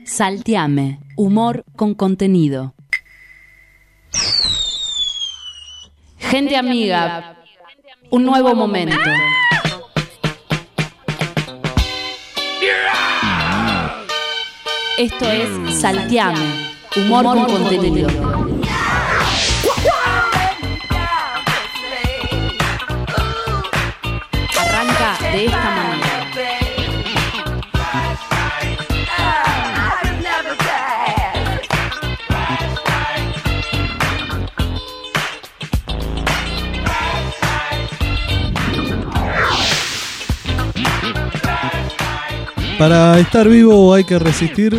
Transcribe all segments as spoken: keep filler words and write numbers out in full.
Salteame, humor con contenido. Gente amiga, un nuevo momento. Esto es Salteame, humor con contenido. Arranca de esta manera. Para estar vivo hay que resistir.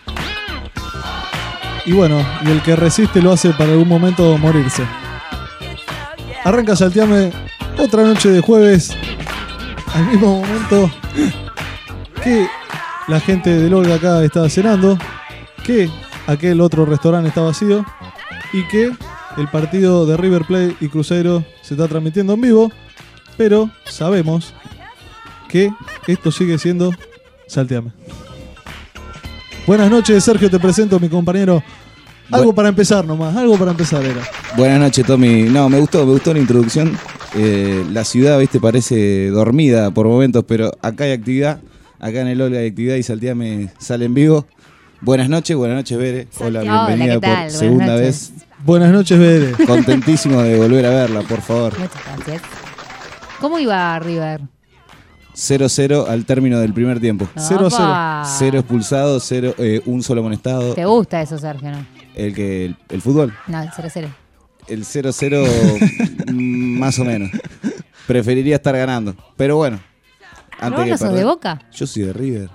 Y bueno, y el que resiste lo hace para algún momento morirse. Arranca Salteame, otra noche de jueves, al mismo momento que la gente del Olga acá estaba cenando, que aquel otro restaurante está vacío y que el partido de River Plate y Cruzeiro se está transmitiendo en vivo, pero sabemos que esto sigue siendo Salteame. Buenas noches, Sergio, te presento a mi compañero. Algo Bu- para empezar nomás, algo para empezar era. Buenas noches, Tommy. No, me gustó, me gustó la introducción. Eh, la ciudad, viste, parece dormida por momentos, pero acá hay actividad. Acá en el Olga hay actividad y Salteame sale en vivo. Buenas noches, buenas noches, Bere. Hola, bienvenida. Hola, por buenas segunda noches. vez. Buenas noches, Bere. Contentísimo de volver a verla, por favor. Muchas gracias. ¿Cómo iba River? cero cero al término del primer tiempo. cero a cero. Cero expulsados, cero, eh, un solo amonestado. ¿Te gusta eso, Sergio, no? ¿El que el, el fútbol? No, el cero cero. El cero cero más o menos. Preferiría estar ganando. Pero bueno. ¿Pero vos no sos de Boca? Yo soy de River.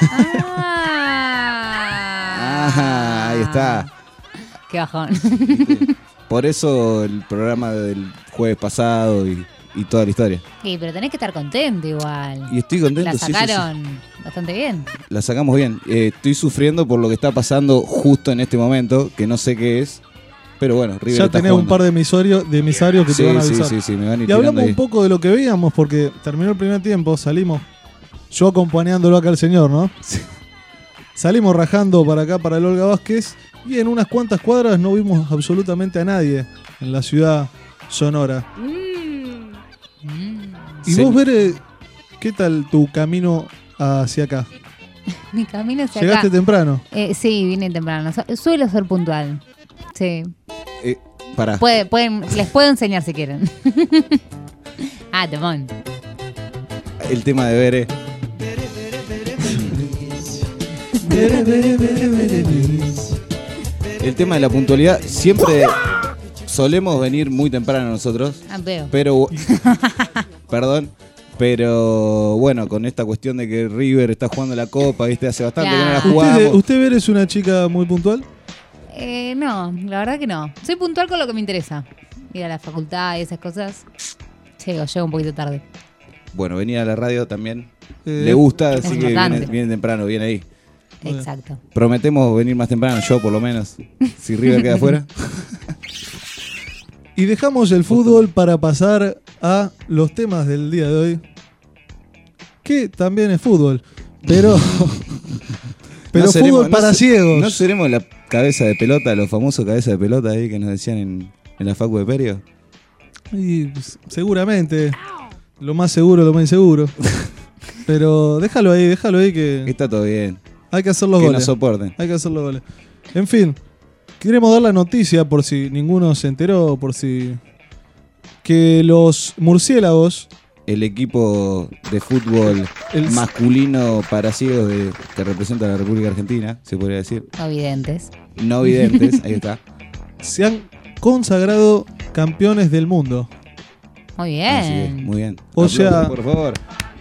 Ah, ah ahí está. Qué bajón. Por eso el programa del jueves pasado y... y toda la historia. Sí, pero tenés que estar contento igual. Y estoy contento. La sacaron sí, sí, sí. bastante bien. La sacamos bien. Eh, estoy sufriendo por lo que está pasando justo en este momento, que no sé qué es. Pero bueno, River ya está tenés jugando. un par de emisarios, de emisarios que sí, te van a avisar. Sí, sí, sí, me van a ir y hablamos ahí. un poco de lo que veíamos, porque terminó el primer tiempo, salimos, yo acompañándolo acá al señor, ¿no? Sí. Salimos rajando para acá, para el Olga Vázquez, y en unas cuantas cuadras no vimos absolutamente a nadie en la ciudad sonora. Y sí. Vos, Bere, ¿qué tal tu camino hacia acá? Mi camino hacia ¿Llegaste acá. temprano? Eh, sí, vine temprano. Suelo ser puntual. Sí. Eh, pará. Puede, pueden, les puedo enseñar si quieren. ah, temón. El tema de Bere. El tema de la puntualidad siempre... Solemos venir muy temprano nosotros, ah, veo. pero perdón, pero bueno, con esta cuestión de que River está jugando la Copa, viste, hace bastante claro. que no la jugamos. ¿Usted, ¿Usted Ver es una chica muy puntual? Eh, no, la verdad que no. Soy puntual con lo que me interesa. Ir a la facultad y esas cosas. Llego, llego un poquito tarde. Bueno, venir a la radio también eh, le gusta, así que importante. viene, viene temprano, viene ahí. Exacto. Prometemos venir más temprano, yo por lo menos, si River queda afuera. Y dejamos el fútbol para pasar a los temas del día de hoy, que también es fútbol, pero, pero no seremos, fútbol para no, ciegos. ¿No seremos la cabeza de pelota, los famosos cabezas de pelota ahí que nos decían en, en la facu de Perio? Y seguramente, lo más seguro, lo más inseguro. Pero déjalo ahí, déjalo ahí que... Está todo bien. Hay que hacer los que goles. Que nos soporten. Hay que hacer los goles. En fin... Queremos dar la noticia, por si ninguno se enteró, por si... que los murciélagos... El equipo de fútbol el... masculino para ciegos de, que representa a la República Argentina, se podría decir. No videntes. No videntes, ahí está. Se han consagrado campeones del mundo. Muy bien. Es, muy bien. O Aplausos, sea... por favor.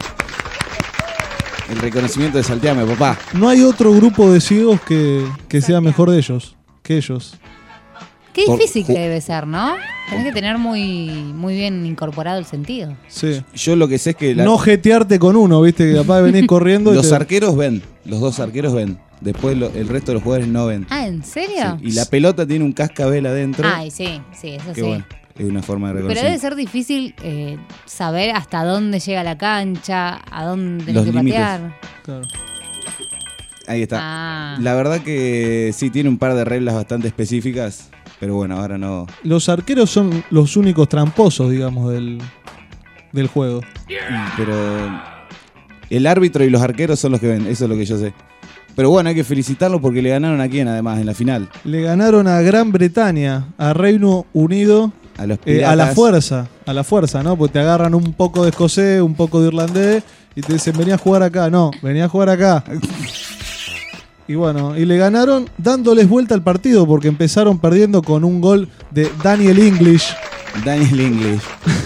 El reconocimiento de Salteame, papá. No hay otro grupo de ciegos que, que sea mejor de ellos. Que ellos. Qué difícil Por, que debe ser, ¿no? Tenés que tener muy, muy bien incorporado el sentido. Sí. Yo lo que sé es que... La... No jetearte con uno, ¿viste? Que capaz de venir corriendo. Los y te... arqueros ven. Los dos arqueros ven. Después lo, el resto de los jugadores no ven. Ah, ¿en serio? Sí. Y la pelota tiene un cascabel adentro. Ay, sí, sí, eso que sí. Bueno, es una forma de reconocer. Pero debe ser difícil eh, saber hasta dónde llega la cancha, a dónde los tenés que límites. patear. Claro. Ahí está. Ah. La verdad que sí, tiene un par de reglas bastante específicas, pero bueno, ahora no. Los arqueros son los únicos tramposos, digamos, del, del juego. Pero el árbitro y los arqueros son los que ven, eso es lo que yo sé. Pero bueno, hay que felicitarlos porque le ganaron a quién además en la final. Le ganaron a Gran Bretaña, a Reino Unido, A los eh, piratas. a la fuerza, a la fuerza, ¿no? Porque te agarran un poco de escocés, un poco de irlandés y te dicen, venía a jugar acá. No, venía a jugar acá. Y bueno, y le ganaron dándoles vuelta al partido porque empezaron perdiendo con un gol de Daniel English. Daniel English.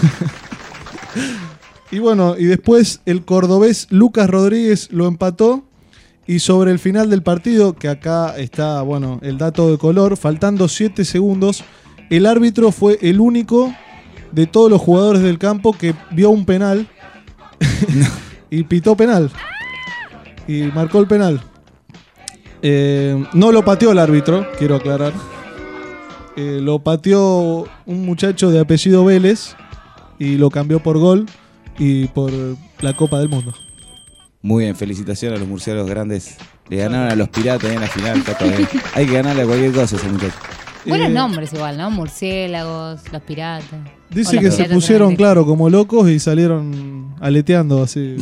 Y bueno, y después el cordobés Lucas Rodríguez lo empató. Y sobre el final del partido, que acá está, bueno, el dato de color, faltando siete segundos, el árbitro fue el único de todos los jugadores del campo que vio un penal y pitó penal. Y marcó el penal. Eh, no lo pateó el árbitro, quiero aclarar. Eh, lo pateó un muchacho de apellido Vélez y lo cambió por gol y por la Copa del Mundo. Muy bien, felicitaciones a los murciélagos grandes. Le ganaron a los piratas en la final. Está todo bien. Hay que ganarle a cualquier cosa a ese muchacho. Buenos Eh, nombres igual, ¿no? Murciélagos, los piratas. Dice O que los se piratas pusieron, solamente. claro, como locos y salieron aleteando así.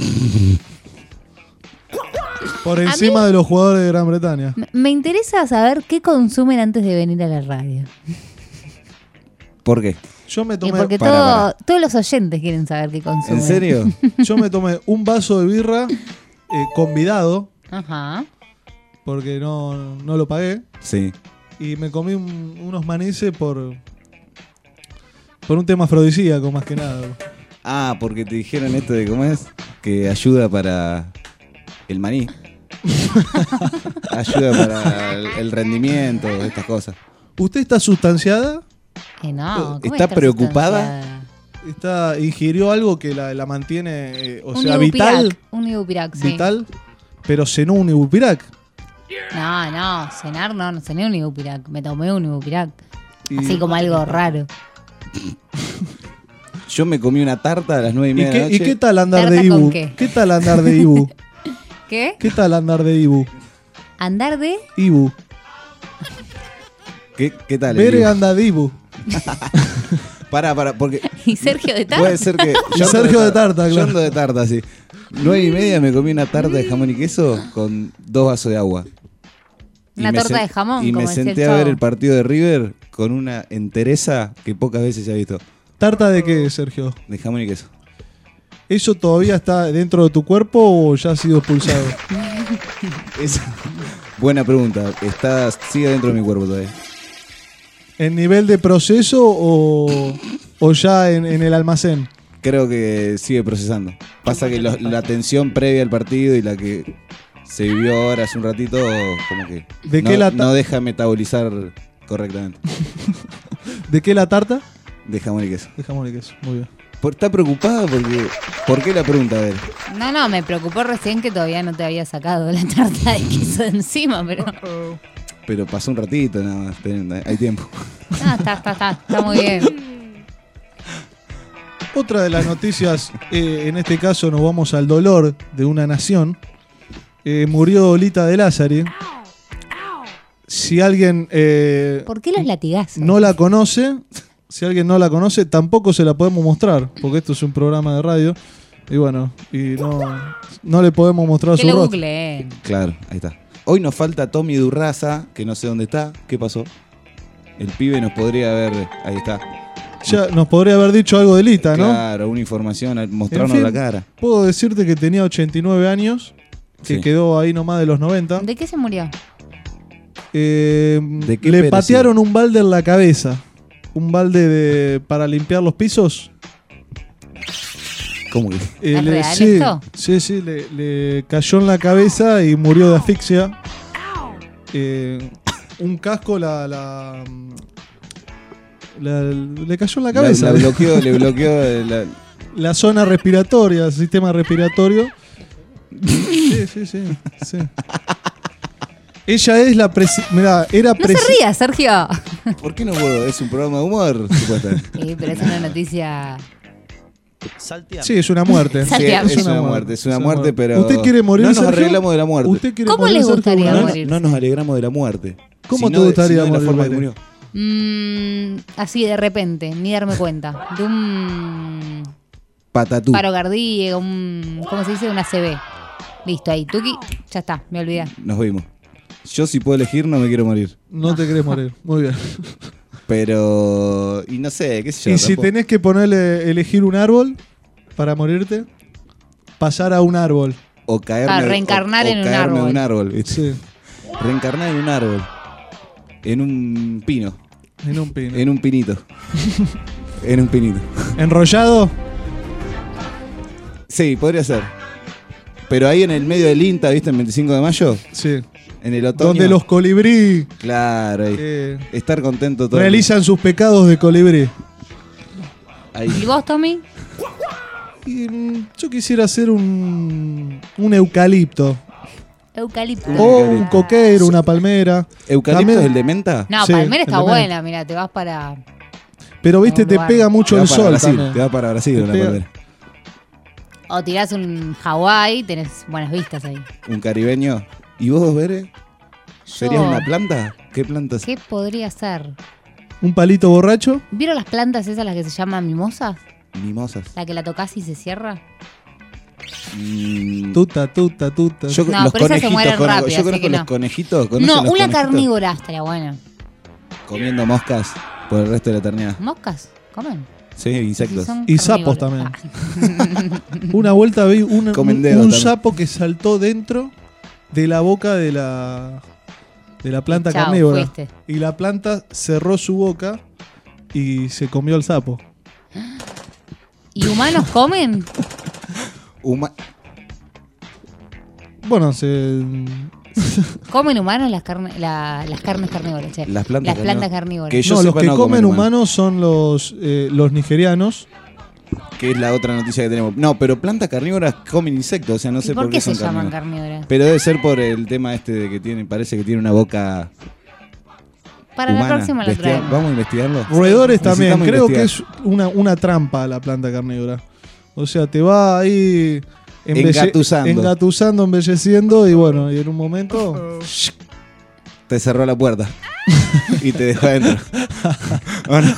Por encima de los jugadores de Gran Bretaña. Me- Me interesa saber qué consumen antes de venir a la radio. ¿Por qué? Yo me Y tomé, porque Para, todo- para. todos los oyentes quieren saber qué consumen. ¿En serio? yo me tomé un vaso de birra eh, convidado, Ajá. porque no, no lo pagué. Sí. Y me comí un- unos manices por, por un tema afrodisíaco, más que nada. Ah, porque te dijeron esto de cómo es, que ayuda para el maní. Ayuda para el, el rendimiento, estas cosas. ¿Usted está sustanciada? Eh, no, ¿cómo ¿Está estás preocupada? sustanciada? ¿Está, ¿Ingirió algo que la, la mantiene, eh, o Un sea, Ibupirac, vital? Un Ibupirac, sí. Vital, pero cenó un Ibupirac. No, no, cenar no, no cené un Ibupirac. Me tomé un Ibupirac. Y- Así como algo raro. Yo me comí una tarta a las nueve y ¿Y media de la qué, ¿Y noche. qué tal andar ¿Tarta de con Ibu? qué? ¿Qué tal andar de Ibu? ¿Qué? ¿Qué tal andar de Ibu? Andar de... Ibu. ¿Qué, qué tal? Bere Elio? anda de Ibu. Pará, pará, porque Y Sergio de Tarta. puede ser que... Y yo ando Sergio de tarta, Yo claro. ando de tarta, sí. Nueve y media me comí una tarta de jamón y queso con dos vasos de agua. Y Una me torta sen- de jamón, Y como me decía el senté a ver Chavo. el partido de River con una entereza que pocas veces se ha visto. ¿Tarta de qué, Sergio? De jamón y queso. ¿Eso todavía está dentro de tu cuerpo o ya ha sido expulsado? Es buena pregunta. Está, sigue dentro de mi cuerpo todavía. ¿En nivel de proceso o, o ya en, en el almacén? Creo que sigue procesando. Pasa que lo- la tensión previa al partido y la que se vivió ahora hace un ratito, como que ¿De no, qué la ta- no deja metabolizar correctamente. ¿De qué la tarta? De jamón y queso. De jamón y queso. Muy bien. Por- ¿Está preocupada? Porque, ¿por qué la pregunta? A ver. No, no, me preocupó recién que todavía no te había sacado la tarta de queso de encima, pero... Pero pasó un ratito nada más. Esperen, hay tiempo. No, está, está, está, está muy bien. Otra de las noticias, eh, en este caso nos vamos al dolor de una nación. Eh, murió Lita de Lázari. Si alguien eh, ¿Por qué los latigazos? no la conoce, si alguien no la conoce, tampoco se la podemos mostrar, porque esto es un programa de radio. Y bueno, y no, no le podemos mostrar Que su lo rostro. googleen. Claro, ahí está. Hoy nos falta Tommy Durraza, que no sé dónde está. ¿Qué pasó? El pibe nos podría haber... Ahí está. Ya nos podría haber dicho algo de Lita, ¿no? Claro, una información, mostrarnos En fin, la cara. Puedo decirte que tenía ochenta y nueve años, que Sí. quedó ahí nomás de los noventa. ¿De qué se murió? Eh, ¿De qué le pereció? patearon un balde en la cabeza. Un balde de, para limpiar los pisos. ¿Cómo que? Eh, ¿Es le- real sí, esto? sí, sí, le, le cayó en la cabeza y murió de asfixia. Eh, un casco la, la, la- le cayó en la cabeza. La, la bloqueó, le bloqueó la, La zona respiratoria, el sistema respiratorio. Sí, sí, sí, sí. Ella es la presi- mirá, era No se presi- ría, Sergio. ¿Por qué no puedo? Es un programa de humor, supuestamente. Sí, pero es una noticia... Salteame. Sí, es una muerte. Sí, Salteame. es una muerte, es una muerte, pero ¿Usted quiere morir, no nos Sergio? arreglamos de la muerte. ¿Usted quiere ¿Cómo morir, les Sergio, gustaría alguna No, vez? morir? no nos alegramos de la muerte. ¿Cómo Si te no de- gustaría si no de la morir, forma que Mate? murió. Mm, así de repente, ni darme cuenta. De un Patatú. paro cardíaco, un. ¿Cómo se dice? Una C B. Listo, ahí. Tuki, ya está, me olvidé. Nos vimos. Yo si puedo elegir no me quiero morir. No te querés morir. Muy bien. Pero... Y no sé, qué sé yo. Y si tampoco- tenés que ponerle, elegir un árbol para morirte, pasar a un árbol. O caerme, Ah, reencarnar o- o en un caerme árbol. un árbol. ¿viste? Sí, Reencarnar en un árbol. En un pino. en un pino. En un pinito. En un pinito. ¿Enrollado? Sí, podría ser. Pero ahí en el medio del INTA, ¿viste? El veinticinco de mayo. Sí. En el otoño. Donde los colibrí Claro, ahí. eh, Estar contento todo. realizan sus pecados de colibrí. Ahí. ¿Y vos, Tommy? Y, mm, yo quisiera hacer un, un eucalipto. Eucalipto. O eucalipto. un coqueiro, una palmera. ¿Eucalipto También- es el de menta? No, Sí, Palmera el está de buena, mira, te vas para. Pero viste, Un te lugar. pega mucho Te va el para sol Brasil. también. Te va para Brasil Te la pega- palmera. O tirás un Hawái, tenés buenas vistas ahí. Un caribeño. ¿Y vos, Bere? ¿Serías Yo, una planta? ¿Qué plantas? ¿Qué podría ser? Un palito borracho. ¿Vieron las plantas esas las que se llaman mimosas? Mimosas. La que la tocas y se cierra. Mm, Tuta, tuta, tuta. yo No, los pero esas se conejitos, mueren conozco, rápido, yo así conozco que los no. conejitos. ¿conocen No, los una conejitos? carnívora estaría buena. Comiendo moscas por el resto de la eternidad. ¿Moscas? ¿Comen? Sí, insectos. Sí, son Y sapos carnívoros. Una vuelta vi un, Comen un- dedos un también. sapo que saltó dentro de la boca de la de la planta Chau, carnívora. fuiste. Y la planta cerró su boca y se comió el sapo. ¿Y humanos comen? Huma- Bueno, se ¿Comen humanos las, carne, la- las carnes carnívoras? che? Las plantas plantas carnívoras. carnívoras. Que yo no, los sepa, que no comen comen humanos son los eh, los nigerianos. Que es la otra noticia que tenemos. No, pero plantas carnívoras comen insectos, o sea, no ¿Y sé por qué se son llaman carnívoras. carnívoras? Pero debe ser por el tema este de que tiene, parece que tiene una boca Para humana. la próxima la Bestia- traemos. Vamos a investigarlo. Roedores también. Necesitamos Creo que investigar. es una, una trampa la planta carnívora. O sea, te va ahí embelle- Engatusando. engatusando, embelleciendo y bueno, y en un momento Te cerró la puerta y te dejó adentro. ¿O no?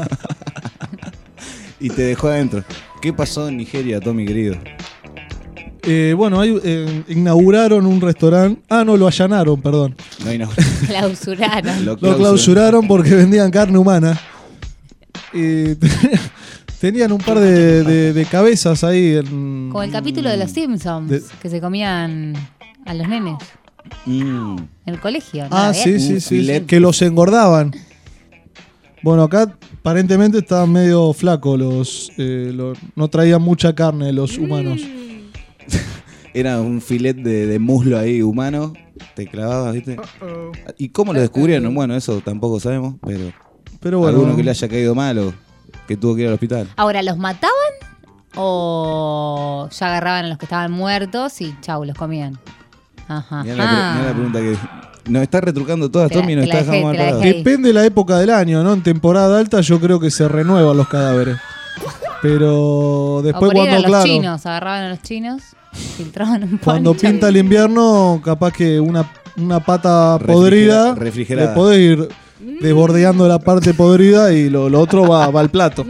Y te dejó adentro. ¿Qué pasó en Nigeria, Tommy, querido? Eh, bueno, ahí, eh, inauguraron un restaurante. Ah, no, lo allanaron, perdón. No hay no. Clausuraron. Lo Lo clausuraron porque vendían carne humana. Y tenían un par de, de- de cabezas ahí. En, Como el capítulo de los Simpsons, De- que se comían a los nenes Mm. en el colegio. ¿no? Ah, ¿La sí, ves? sí, Un sí. filet. Que los engordaban. Bueno, acá aparentemente estaban medio flacos los, eh, los- no traían mucha carne los humanos. Era un filet de, de muslo ahí humano. Te clavabas, ¿viste? ¿Y cómo lo descubrieron? Bueno, eso tampoco sabemos, pero Pero bueno, alguno que le haya caído mal o que tuvo que ir al hospital. Ahora, ¿los mataban o ya agarraban a los que estaban muertos y chau, los comían? Ajá. Mirá la, pre- mirá la pregunta que... Nos está retrucando todas, Te la- Tommy, y nos te la está dejé, dejando te la mal dejé. parados. depende de la época del año, ¿no? En temporada alta yo creo que se renuevan los cadáveres. Pero O después por ahí cuando, eran los claro, chinos, agarraban a los chinos, filtraban un cuando poncho. pinta el invierno, capaz que una, una pata Refrigera- podrida, refrigerada. le podés ir desbordeando la parte podrida y lo, lo otro va, va al plato.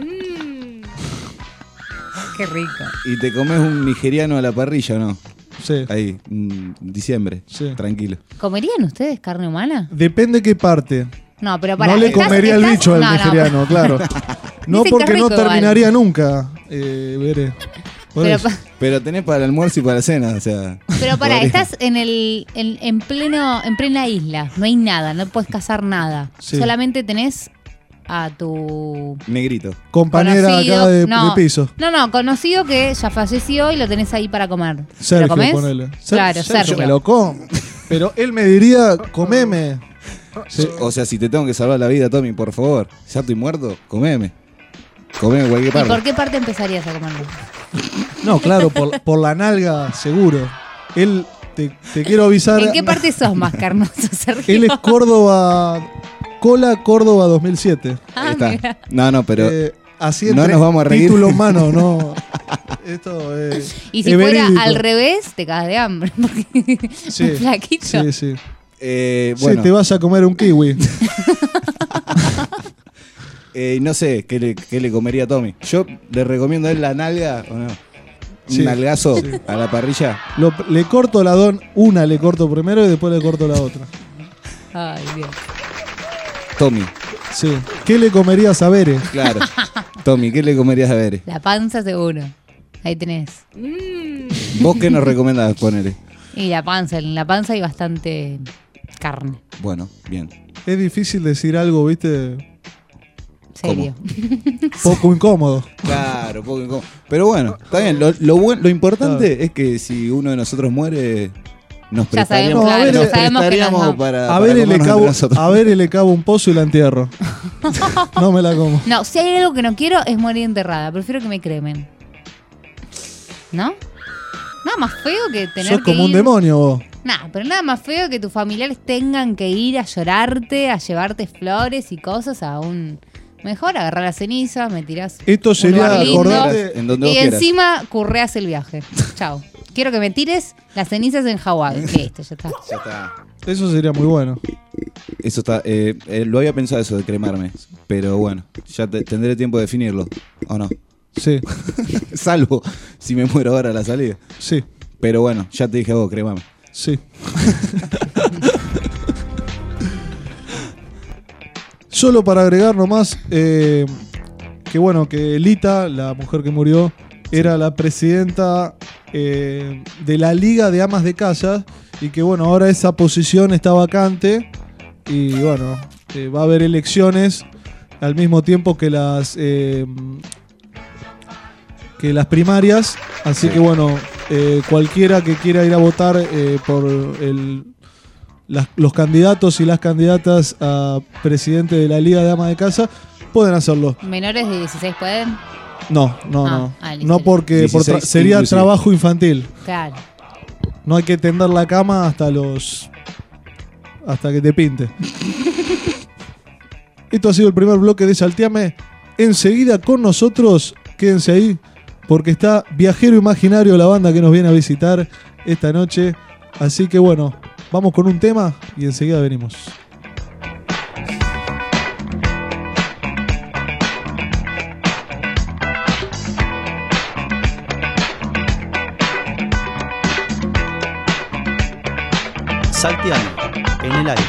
Qué rico. Y te comes un nigeriano a la parrilla, ¿o no? Sí. Ahí, en diciembre. Sí. Tranquilo. ¿Comerían ustedes carne humana? Depende qué parte. No, pero para no le comería el bicho al nigeriano, claro. No Dicen que porque es no rico igual. terminaría nunca, eh, Veré. Por Pero, eso. pa- Pero tenés para el almuerzo y para la cena, o sea... pero para, podría- estás en el en, en pleno en plena isla, no hay nada, no puedes cazar nada. Sí. Solamente tenés a tu Negrito. Compañera conocido- acá de, no, de piso. No, no, conocido que ya falleció y lo tenés ahí para comer. ¿Te Sergio, ¿Lo comés? ponele. Ser- Claro, Sergio. me lo como. Pero él me diría, comeme. Sí. O sea, si te tengo que salvar la vida, Tommy, por favor. Ya estoy muerto, comeme. Comeme cualquier ¿Y parte. por qué parte empezarías a comerlo? No, claro, por, por la nalga, seguro. Él, te, te quiero avisar. ¿En qué parte sos más carnoso, Sergio? Él es Córdoba, Cola Córdoba dos mil siete. Ah, Ahí está. mira. No, no, pero... Eh, así no entre nos vamos a reír. título en mano, no. Esto es. Y si es fuera verídico. al revés, te cagas de hambre. Porque Sí, un flaquito. Sí, sí. Eh, Sí, bueno, te vas a comer un kiwi. eh, no sé ¿qué le, qué le comería a Tommy. Yo le recomiendo a él la nalga, ¿o no? Sí, Un nalgazo sí. a la parrilla. Lo- le corto la don, una le corto primero y después le corto la otra. Ay, Dios. Tommy, Sí. ¿Qué le comerías a Bere? claro. Tommy, ¿qué le comerías a ver? La panza seguro. Ahí tenés. ¿Vos qué nos recomendás ponerle? Y la panza. En la panza hay bastante carne. Bueno, bien. Es difícil decir algo, viste, Serio. poco incómodo. Claro, poco incómodo. Pero bueno, está bien. Lo, lo, buen- lo importante es que si uno de nosotros muere, nos Ya sabemos, prestaríamos, claro, nos ya sabemos que nos prestaríamos vamos. para, A para Bere le comernos cavo, entre nosotros. a Bere le cavo un pozo y la entierro. No me la como. No, si hay algo que no quiero es morir enterrada. Prefiero que me cremen. ¿No? Nada más feo que tener Sos que como un ir- demonio vos. Nah, pero nada más feo que tus familiares tengan que ir a llorarte, a llevarte flores y cosas a un... Mejor agarrar las cenizas, me tirás Esto un sería, lugar lindo, acordate, En donde y vos quieras. encima curreas el viaje. Chao. Quiero que me tires las cenizas en Hawái. Listo, ya está. Ya está. eso sería muy bueno. Eso está. Eh, eh, lo había pensado eso de cremarme. Pero bueno, ya te- tendré tiempo de definirlo. ¿O no? Sí, Salvo si me muero ahora a la salida. sí, Pero bueno, ya te dije a vos, cremame. sí. Solo para agregar nomás, eh, que bueno, que Lita, la mujer que murió, era la presidenta eh, de la Liga de Amas de Casa y que bueno, ahora esa posición está vacante y bueno, eh, va a haber elecciones al mismo tiempo que las eh, que las primarias, así Sí. que bueno, eh, cualquiera que quiera ir a votar eh, por el las- los candidatos y las candidatas a presidente de la Liga de Amas de Casa pueden hacerlo. ¿Menores de dieciséis pueden? No, no, Ah, no. ah, listo, No listo. porque por tra- dieciséis sería inclusive. trabajo infantil. Claro. No hay que tender la cama hasta los hasta que te pinte. Esto ha sido el primer bloque de Salteame. Enseguida con nosotros, quédense ahí, porque está Viajero Imaginario, la banda que nos viene a visitar esta noche. Así que bueno, vamos con un tema y enseguida venimos. Salteame, en el aire.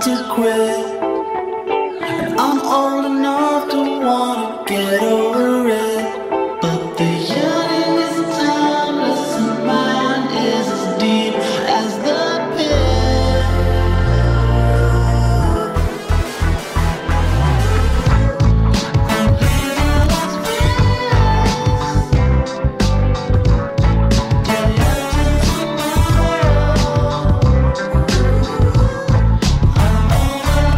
to quit. And I'm old enough to wanna get over it. But the yearning is timeless and mine is as deep as the pit. I'm leaving Las Vegas. Day after tomorrow. I'm over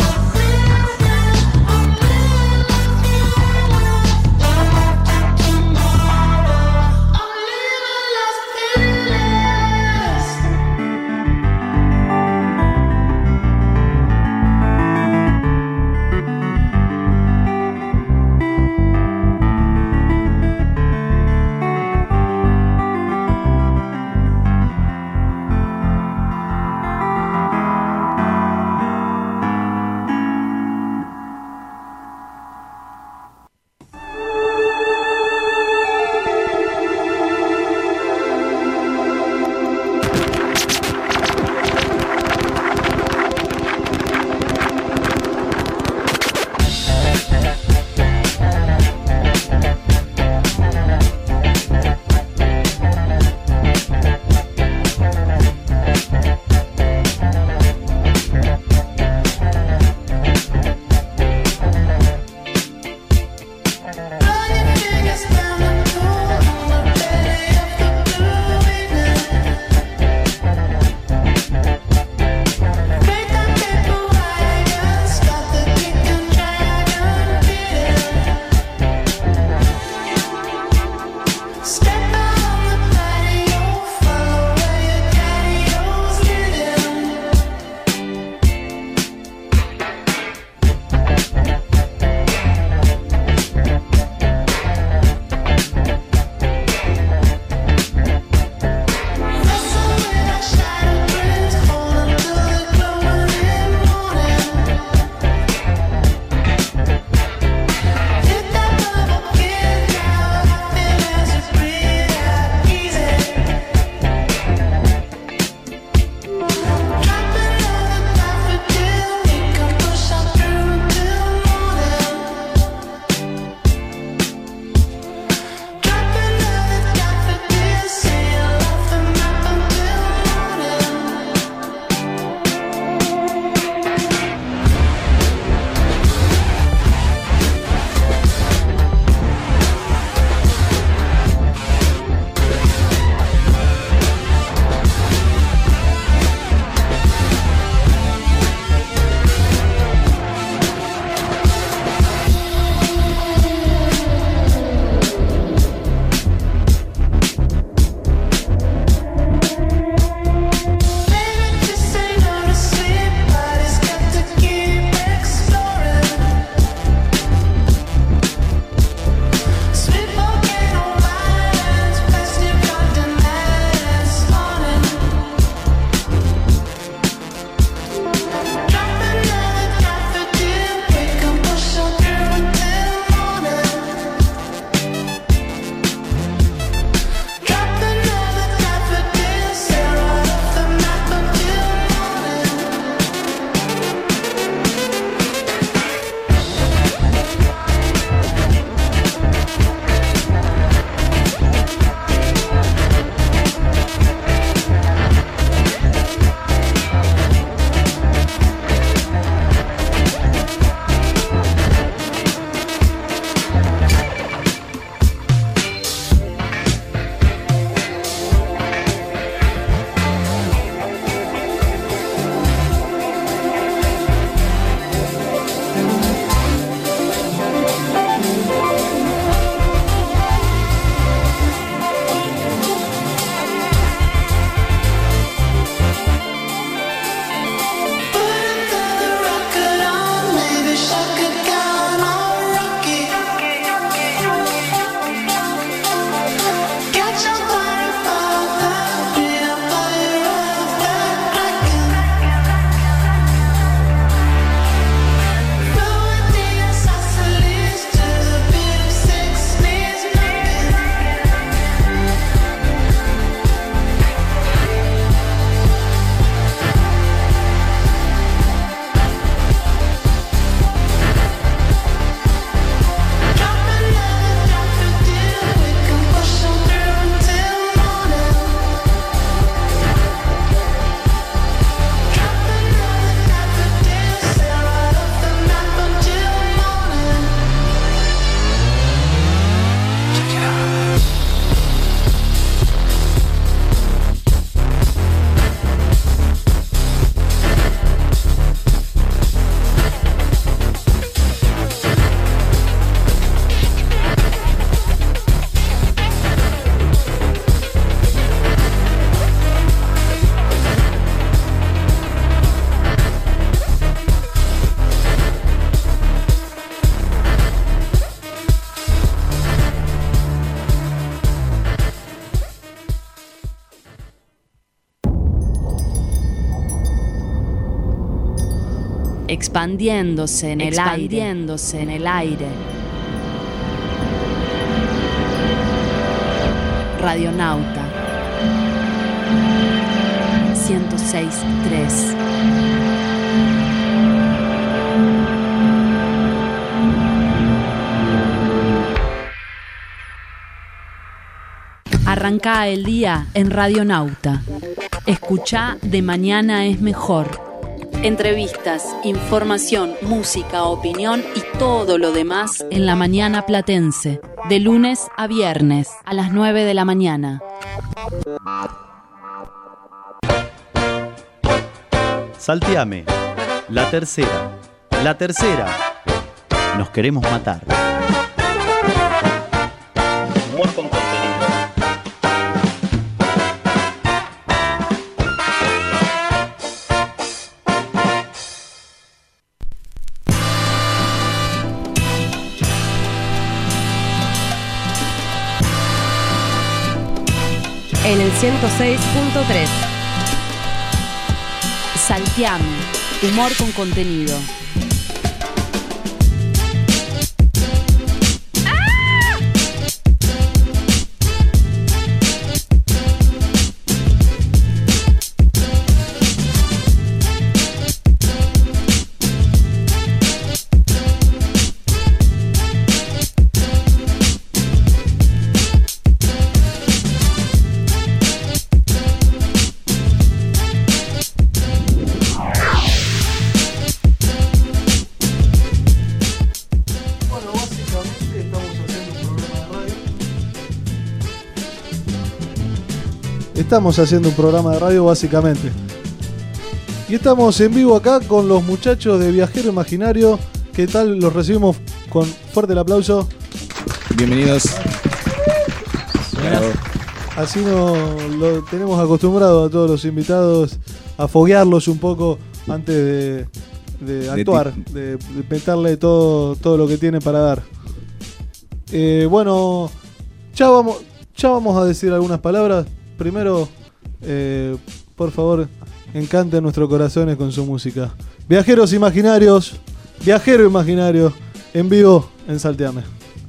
expandiéndose en el expandiéndose en el aire. Radionauta ciento seis punto tres. Arrancá el día en Radionauta. Escuchá De Mañana es Mejor. Entrevistas, información, música, opinión y todo lo demás en la mañana platense. De lunes a viernes a las nueve de la mañana. Salteame. La tercera. La tercera. Nos queremos matar. Humor con contenido. En el ciento seis punto tres. Salteame. Humor con contenido. Estamos haciendo un programa de radio básicamente. Y estamos en vivo acá con los muchachos de Viajero Imaginario. ¿Qué tal? Los recibimos con fuerte el aplauso. Bienvenidos. Así nos lo tenemos acostumbrado a todos los invitados a foguearlos un poco antes de, de actuar, de, de meterle todo, todo lo que tienen para dar. Eh, bueno, ya vamos, ya vamos a decir algunas palabras. Primero, eh, por favor, encanten nuestros corazones con su música. Viajeros Imaginarios, Viajero Imaginario, en vivo en Salteame.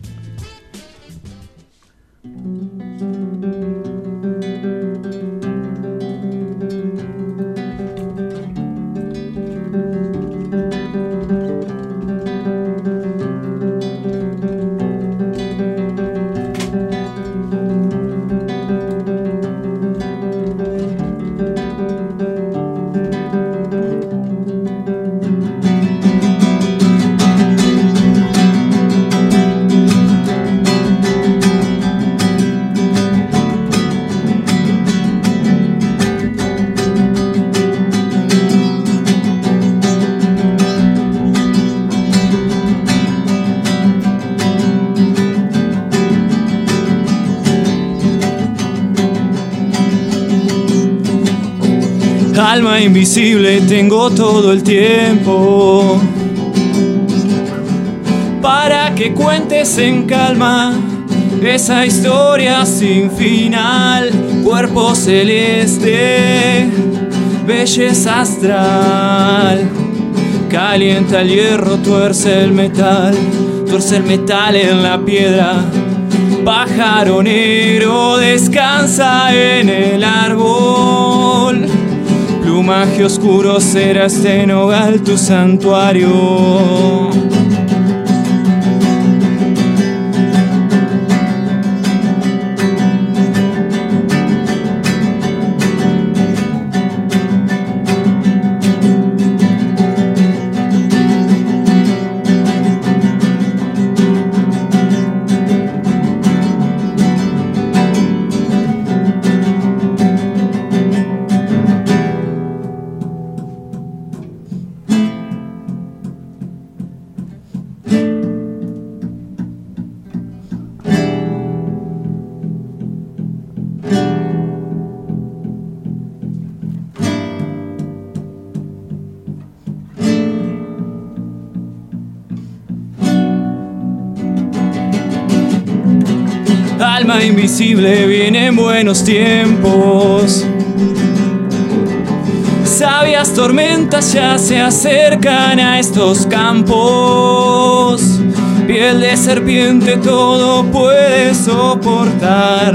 Alma invisible, tengo todo el tiempo para que cuentes en calma esa historia sin final. Cuerpo celeste, belleza astral, calienta el hierro, tuerce el metal, tuerce el metal en la piedra. Pájaro negro descansa en el árbol. Plumaje oscuro será este nogal tu santuario. Alma invisible, vienen buenos tiempos. Sabias tormentas ya se acercan a estos campos. Piel de serpiente todo puede soportar.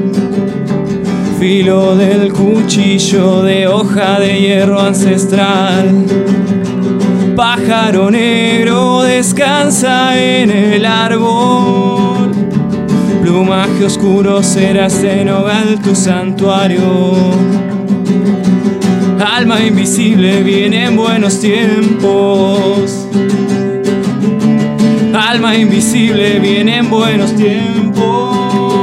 Filo del cuchillo de hoja de hierro ancestral. Pájaro negro descansa en el árbol. Plumaje oscuro será este nogal tu santuario. Alma invisible viene en buenos tiempos. Alma invisible viene en buenos tiempos.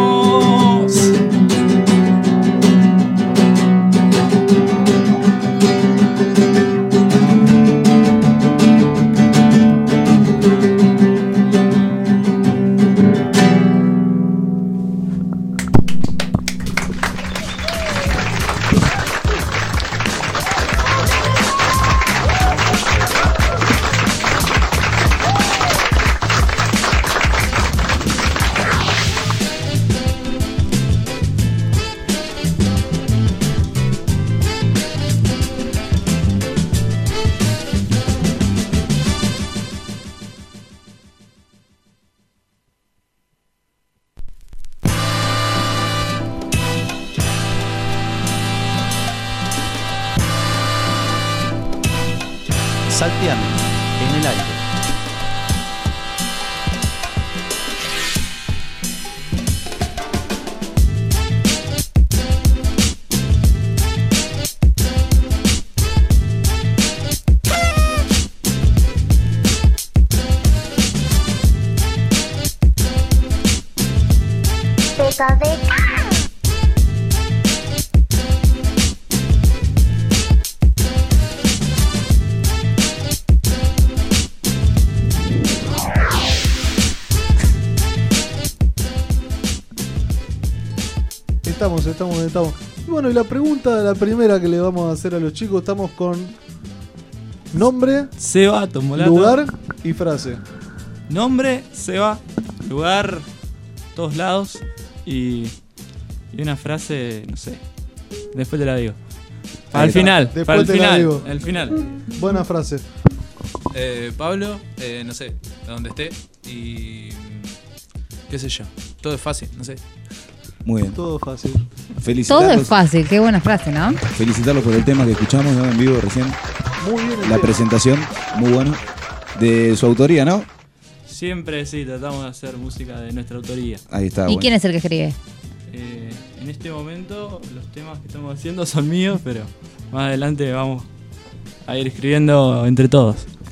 Salteame en el aire. Estamos, estamos, estamos. Y bueno, y la pregunta, la primera que le vamos a hacer a los chicos, estamos con nombre, Seba, Tomolato. lugar y frase. Nombre, Seba, lugar, todos lados y, y una frase, no sé. Después te la digo. Para Ahí el está. final, Después para el te la final, digo. el final. Buena frase. Eh, Pablo, eh, no sé, de donde esté y qué sé yo, todo es fácil, no sé. Muy bien. Todo fácil. Felicitarlos, Todo es fácil, qué buena frase, ¿no? felicitarlos por el tema que escuchamos, ¿no? En vivo recién. Muy bien. el La tema. presentación, muy bueno. De su autoría, ¿no? Siempre sí, tratamos de hacer música de nuestra autoría. Ahí está. ¿Y bueno. quién es el que escribe? Eh, en este momento los temas que estamos haciendo son míos, pero más adelante vamos a ir escribiendo entre todos.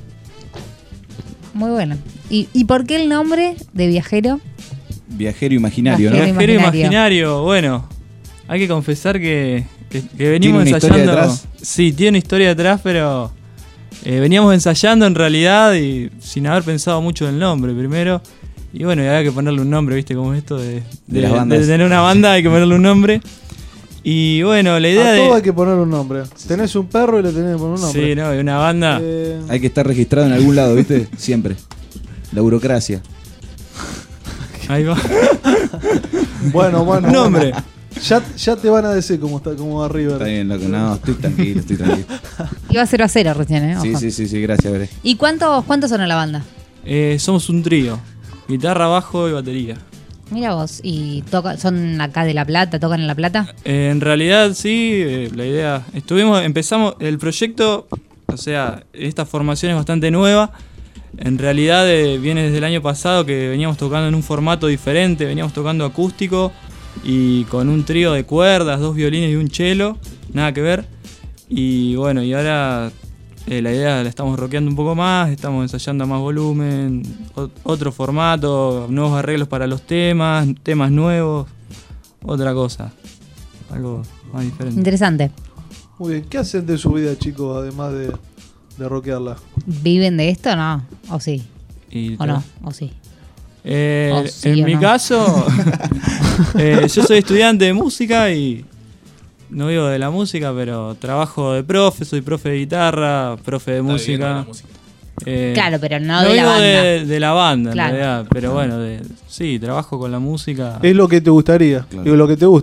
Muy bueno. ¿Y, ¿Y por qué el nombre de Viajero? Viajero imaginario, ¿no? Viajero. Viajero imaginario. imaginario, bueno, hay que confesar que, que, que venimos ¿Tiene una historia ensayando. detrás? Sí, tiene una historia detrás, pero eh, veníamos ensayando en realidad y sin haber pensado mucho en el nombre primero. Y bueno, y había que ponerle un nombre, ¿viste? Como esto de, De las bandas. de tener una banda, hay que ponerle un nombre. Y bueno, la idea A de. todo hay que poner un nombre. Tenés un perro y le tenés que poner un nombre. Sí, no, y una banda. Eh, Hay que estar registrado en algún lado, ¿viste? Siempre. La burocracia. Ahí va. bueno, bueno. Nombre. bueno. Ya, ya te van a decir cómo está, cómo va River. Está bien, loco. No, estoy tranquilo, estoy tranquilo. Iba cero a cero recién, ¿eh? Sí, Ojo. sí, sí, sí, gracias, Veré. ¿Y cuántos, cuántos son en la banda? Eh, somos un trío: guitarra, bajo y batería. Mira vos, ¿y toca, son acá de La Plata? ¿Tocan en La Plata? Eh, en realidad sí, eh, la idea, estuvimos, empezamos el proyecto, o sea, esta formación es bastante nueva. En realidad eh, viene desde el año pasado que veníamos tocando en un formato diferente, veníamos tocando acústico y con un trío de cuerdas, dos violines y un cello, nada que ver. Y bueno, y ahora eh, la idea la estamos rockeando un poco más, estamos ensayando a más volumen, o- otro formato, nuevos arreglos para los temas, temas nuevos, otra cosa, algo más diferente. Interesante. Muy bien. ¿Qué hacen de su vida, chicos, además de, de rockearla? ¿Viven de esto o no? ¿O sí? Y ¿O no? ¿O sí? Eh, O sí en o mi no. caso, eh, yo soy estudiante de música y no vivo de la música, pero trabajo de profe, soy profe de guitarra, profe de Está viviendo de música. la música. Eh, Claro, pero no, no de la vivo banda. de, de la banda, Claro. en realidad, pero bueno, de, sí, trabajo con la música. Es lo que te gustaría. Claro. Digo, lo que te gusta.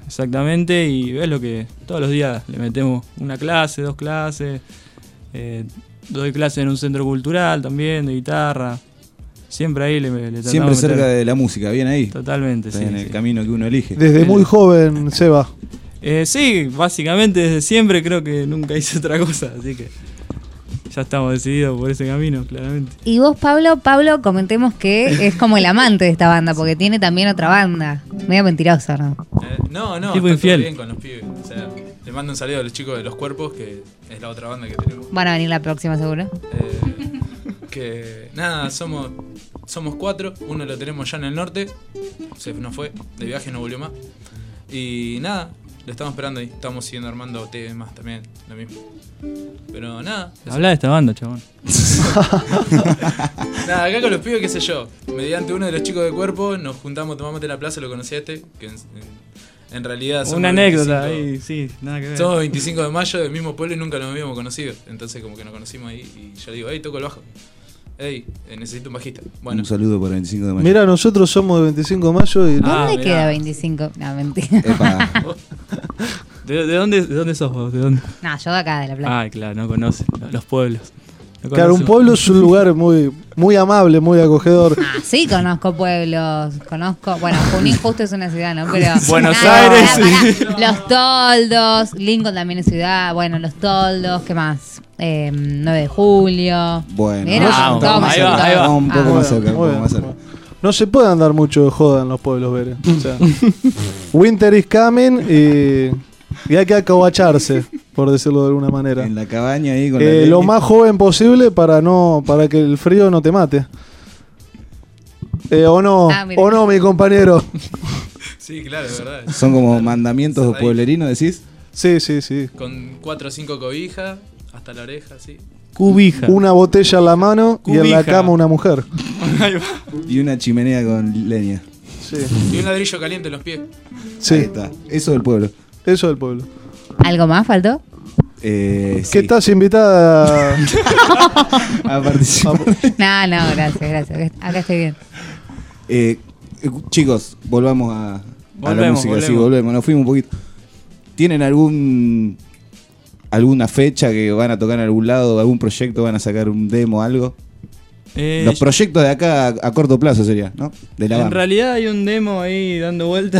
exactamente, y ves lo que todos los días le metemos una clase, dos clases, eh, doy clases en un centro cultural también de guitarra, siempre ahí le, le tratamos Siempre de meter. cerca de la música, bien ahí. Totalmente, Está sí. en el sí. camino que uno elige. Desde muy joven, Seba. Eh, sí, básicamente desde siempre creo que nunca hice otra cosa, así que ya estamos decididos por ese camino, claramente. Y vos, Pablo, Pablo, comentemos que es como el amante de esta banda, porque tiene también otra banda. Medio mentiroso, ¿no? Eh, no, no, Tipo está infiel. todo bien con los pibes. O sea, le mando un saludo a los chicos de Los Cuerpos, que es la otra banda que tenemos. Van a venir la próxima, seguro. Eh, que nada, somos somos cuatro, uno lo tenemos ya en el norte, se nos fue de viaje, no volvió más. Y nada, lo estamos esperando ahí, estamos siguiendo armando temas también, lo mismo. Pero nada. eso. Habla de esta banda, chabón. Nada, acá con los pibes, qué sé yo, mediante uno de los chicos de Cuerpo nos juntamos, tomamos en la plaza, lo conocí a este, que en, en, en realidad somos Una anécdota veinticinco ahí, sí, nada que ver. Somos veinticinco de mayo del mismo pueblo y nunca nos habíamos conocido. Entonces como que nos conocimos ahí y yo le digo, hey, toco el bajo. Hey, eh, necesito un bajista. Bueno, Un saludo para el veinticinco de mayo. Mira, nosotros somos de veinticinco de mayo y Ah, ¿Dónde mirá. queda veinticinco? No, mentira. Epa, ¿De, de dónde, ¿De dónde sos vos? ¿De dónde? No, yo de acá, de La Plata. Ay, claro, no conoce los pueblos. No claro, un conoce- pueblo es un lugar muy, muy amable, muy acogedor. Ah, sí conozco pueblos, conozco, bueno, Junín justo es una ciudad, ¿no? Pero Buenos Nada, Aires, pará, pará. Los Toldos, Lincoln también es ciudad, bueno, Los Toldos, ¿qué más? Eh, nueve de julio. bueno. Mira, Vamos, todo vamos, ahí me va, gustó. ahí va. Vamos un poco Ah. más cerca, un Muy poco bien, más cerca. muy bien. No se puede andar mucho de joda en los pueblos, Bere. O sea, winter is coming y, y hay que acabacharse, por decirlo de alguna manera. En la cabaña ahí con la Eh, leña. lo más joven posible para no para que el frío no te mate. Eh, o no, Ah, mira. o no, mi compañero. sí, claro, de verdad. Son como mandamientos Cerradito. pueblerinos, decís. Sí, sí, sí. Con cuatro o cinco cobijas, hasta la oreja, sí. Cubija. Una botella en la mano y en la Cubija. cama una mujer. Ahí va. Y una chimenea con leña. Sí, Y un ladrillo caliente en los pies. Ahí sí, está. Eso del pueblo. eso del pueblo. ¿Algo más faltó? Eh, sí. ¿Qué estás invitada? A participar. No, no, gracias, gracias. Acá estoy bien. Eh, eh, chicos, volvamos a, a la Volvemos, música. Sí, volvemos. volvemos. Nos fuimos un poquito. ¿Tienen algún alguna fecha que van a tocar en algún lado? ¿Algún proyecto? ¿Van a sacar un demo, algo? Eh, Los proyectos de acá a, a corto plazo sería, ¿no? De la En banda. realidad hay un demo ahí dando vueltas.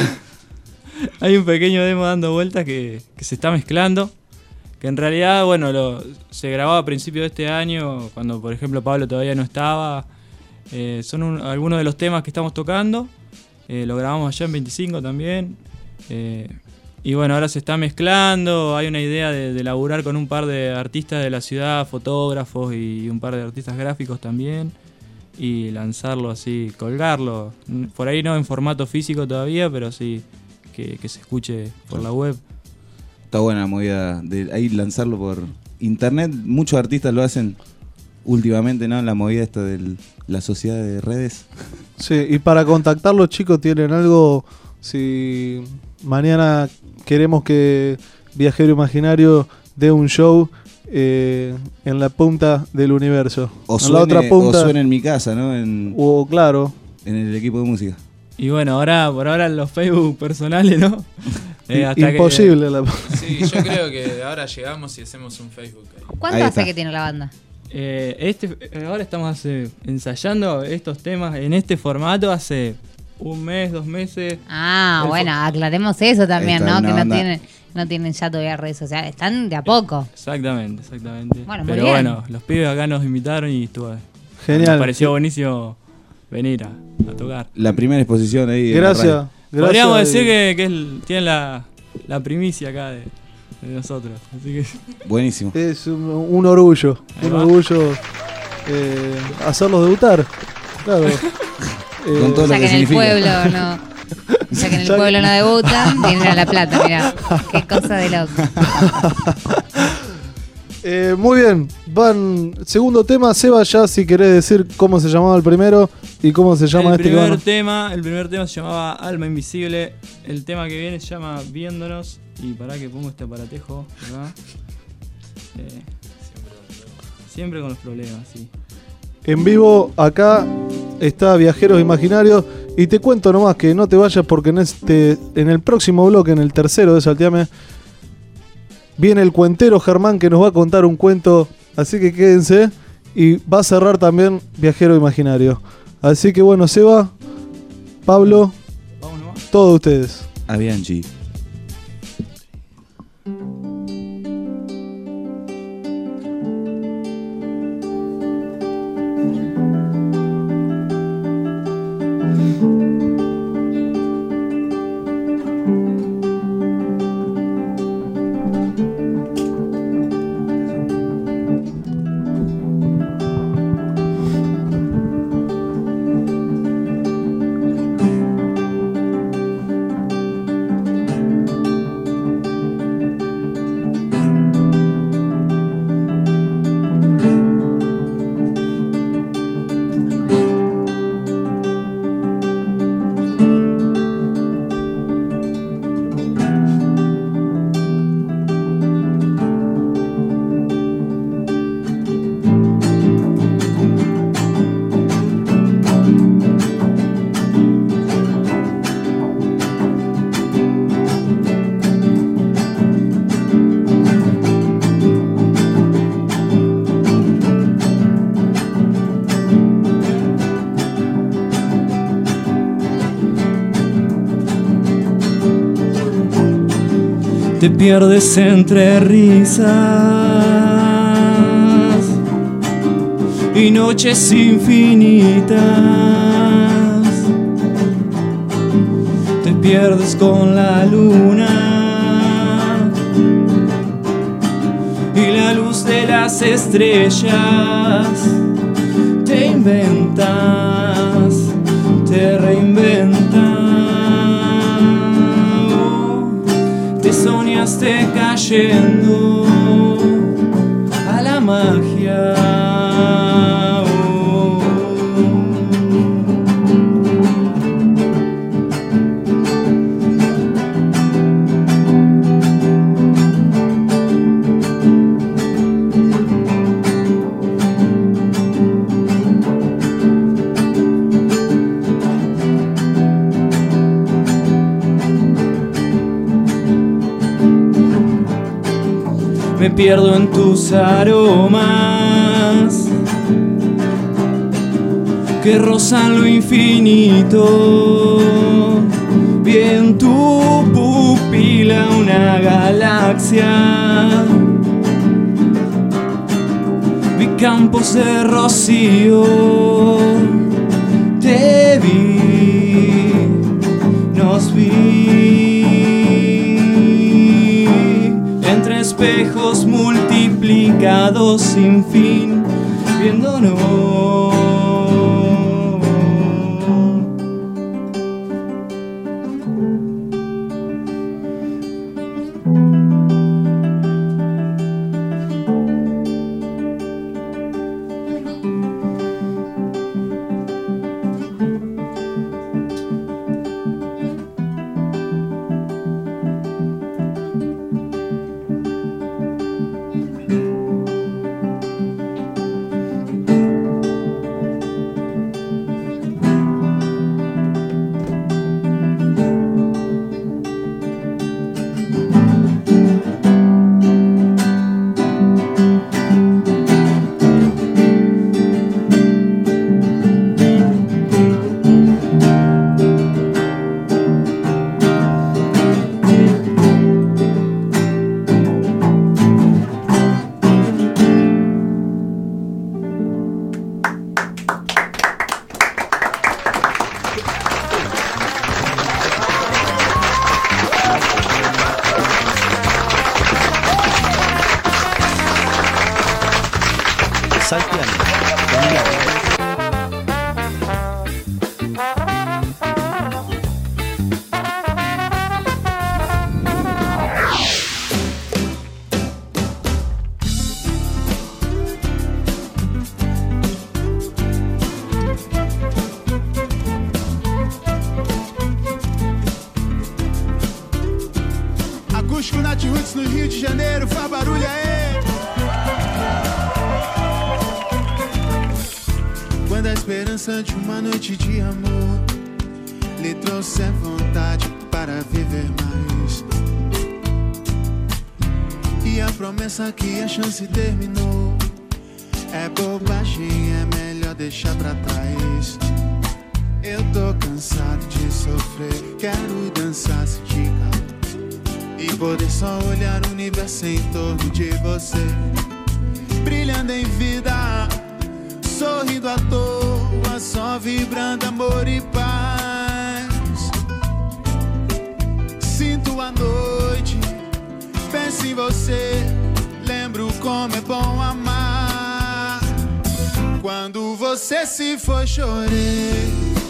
Hay un pequeño demo dando vueltas que, que se está mezclando. Que en realidad, bueno, lo, se grabó a principios de este año, cuando por ejemplo Pablo todavía no estaba. Eh, son un- algunos de los temas que estamos tocando. Eh, lo grabamos allá en veinticinco también. Eh, y bueno, ahora se está mezclando. Hay una idea de, de laburar con un par de artistas de la ciudad, fotógrafos y un par de artistas gráficos también. Y lanzarlo así, colgarlo. Por ahí no en formato físico todavía, pero sí que, que se escuche por la web. Está buena la movida de ahí lanzarlo por internet. Muchos artistas lo hacen últimamente, ¿no? La movida esta de la sociedad de redes. Sí, y para contactarlos, chicos, ¿tienen algo? Si mañana queremos que Viajero Imaginario dé un show eh, en la punta del universo. O en suene, la otra punta. o suene en mi casa, ¿no? En, O, claro. en el equipo de música. Y bueno, ahora por ahora en los Facebook personales, ¿no? Eh, hasta que- Imposible. la- Sí, yo creo que ahora llegamos y hacemos un Facebook ahí. ¿Cuánto Ahí hace está. que tiene la banda? Eh, este, eh, ahora estamos hace- ensayando estos temas en este formato hace un mes, dos meses. Ah, El bueno, aclaremos eso también, Esta es ¿no? una Que no banda- tienen, no tienen ya todavía redes sociales. Están de a poco. Exactamente, exactamente. Bueno, muy Pero bien. bueno, los pibes acá nos invitaron y estuvo. Me Genial. pareció buenísimo venir a, a tocar. La primera exposición ahí. en la Gracias. radio. gracias Podríamos y- decir que, que es el- tienen la, la primicia acá de, de nosotros. Así que Buenísimo. Es un, un orgullo. Ahí Un va. orgullo eh, hacerlos debutar. Claro. Eh, Con todo lo Ya que que en el significa. pueblo no. Ya que en el Ya que- pueblo no debutan, vienen a La Plata, mirá. Qué cosa de loco. Eh, muy bien, van segundo tema. Seba, ya si querés decir cómo se llamaba el primero y cómo se llama el este que primer van a- tema, el primer tema se llamaba Alma Invisible. El tema que viene se llama Viéndonos. Y para que pongo este aparatejo, ¿verdad? Eh, siempre con los problemas, sí. En vivo acá está Viajeros Imaginarios Y te cuento nomás que no te vayas porque en este en el próximo bloque, en el tercero de Salteame, viene el cuentero Germán que nos va a contar un cuento, así que quédense. Y va a cerrar también Viajero Imaginario. Así que bueno, Seba, Pablo, todos ustedes. A Bianchi. Te pierdes entre risas y noches infinitas. Te pierdes con la luna y la luz de las estrellas. Te inventas, te reinventas. Te soñaste cayendo a la magia. Oh. Me pierdo en tus aromas que rozan lo infinito. Vi en tu pupila una galaxia. Vi campos de rocío. Te vi, nos vi. Entre espejos multiplicados sin fin, viéndonos. Acústico Nat Roots no Rio de Janeiro, faz barulho aí. Quando a esperança de uma noite de amor lhe trouxer vontade para viver mais. E a promessa que a chance terminou é bobagem, é melhor deixar pra trás. Eu tô cansado de sofrer, quero dançar, sentir calor e poder só olhar o universo em torno de você, brilhando em vida, sorrindo à toa, só vibrando amor e paz. Sinto a noite, penso em você, lembro como é bom amar. Quando você se foi, chorei,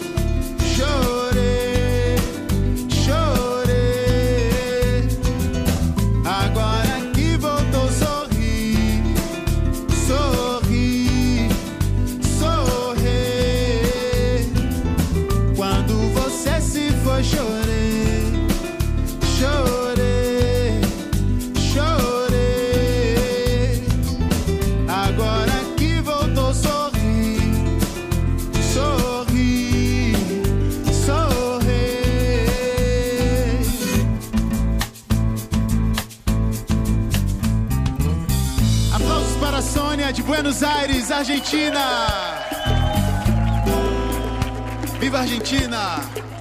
chorei, chorei. Agora que voltou, sorri, sorri, sorri. Quando você se foi, chorei, chorei, chorei. Agora que voltou, sorri, sorri, sorri. Aplausos para a Sônia de Buenos Aires, Argentina. Viva a Argentina!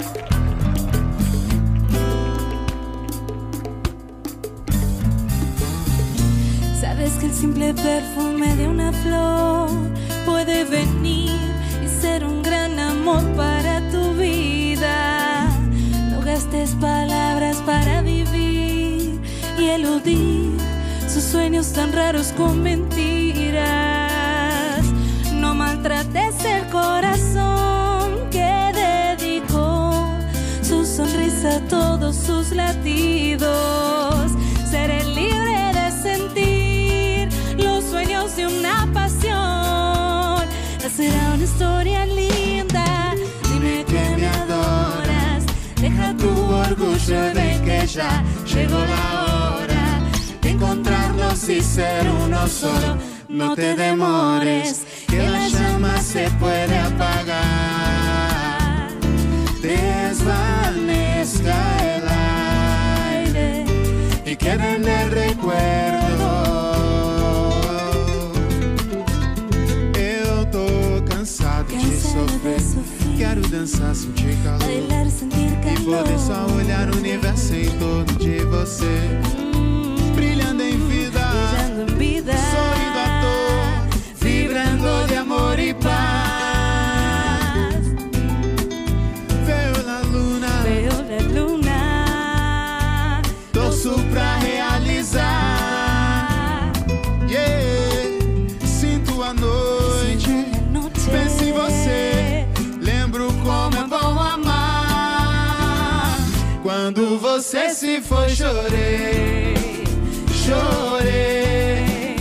Sabes que el simple perfume de una flor puede venir y ser un gran amor para tu vida. No gastes palabras para vivir y eludir sus sueños tan raros con mentiras. No maltrates el corazón que dedicó su sonrisa a todos sus latidos. Seré libre de sentir los sueños de una pasión. Será una historia linda. Dime que me adoras. Deja tu orgullo y ven que ya llegó la hora de encontrarnos y ser uno solo. No te demores, que la llama se puede apagar. Desvanezca el aire y queda en el recuerdo. Eu tô cansado de sofrer, quero dançar, sentir calor, bailar, sentir calor. E poder só olhar o universo em torno de você, brilhando em vida, brilhando em vida, sorrindo à toa, vibrando de amor e paz. Veio la luna, veio la luna, torço pra realizar. Yeah, sinto a noite, penso em você, lembro como é bom amar. Quando você se foi, chorei, chorei,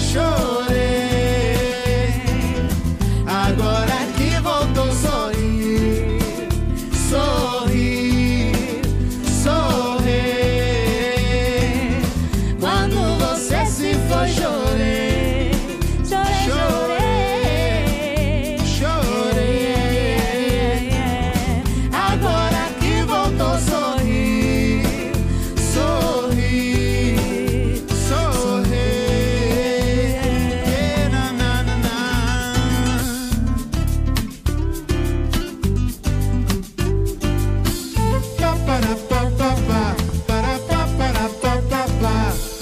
chorei. Agora que voltou, sorri, sorri, sorri. Quando você se foi, chorei, chorei, chorei. Agora que voltou, sorri, sorri, sorri. Na, na, na, na. Pa, para, pa, pa, pa. Para, pa, para, pa, pa, pa.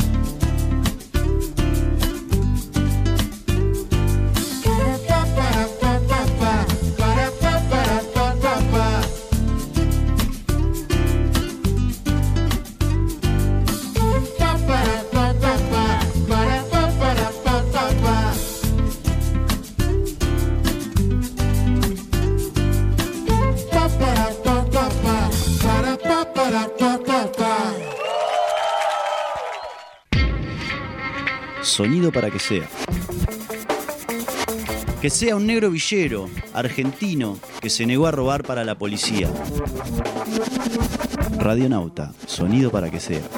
Pa, para, pa, pa, pa. Para, pa, para, pa, pa, pa. Pa, para, pa, pa, pa. Para, pa, para, pa, pa, pa. Pa, para, pa, pa, pa. Para, pa, para, pa, pa, pa. Sonido para que sea. Que sea un negro villero, argentino, que se negó a robar para la policía. Radionauta, sonido para que sea.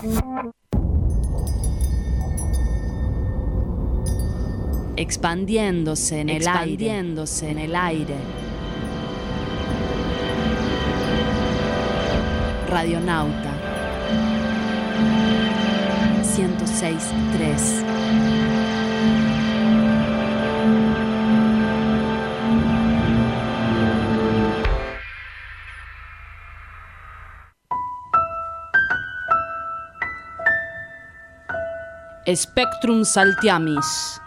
Expandiéndose en el aire. Expandiéndose en el aire. Radionauta ciento seis punto tres. Spectrum Saltiamis.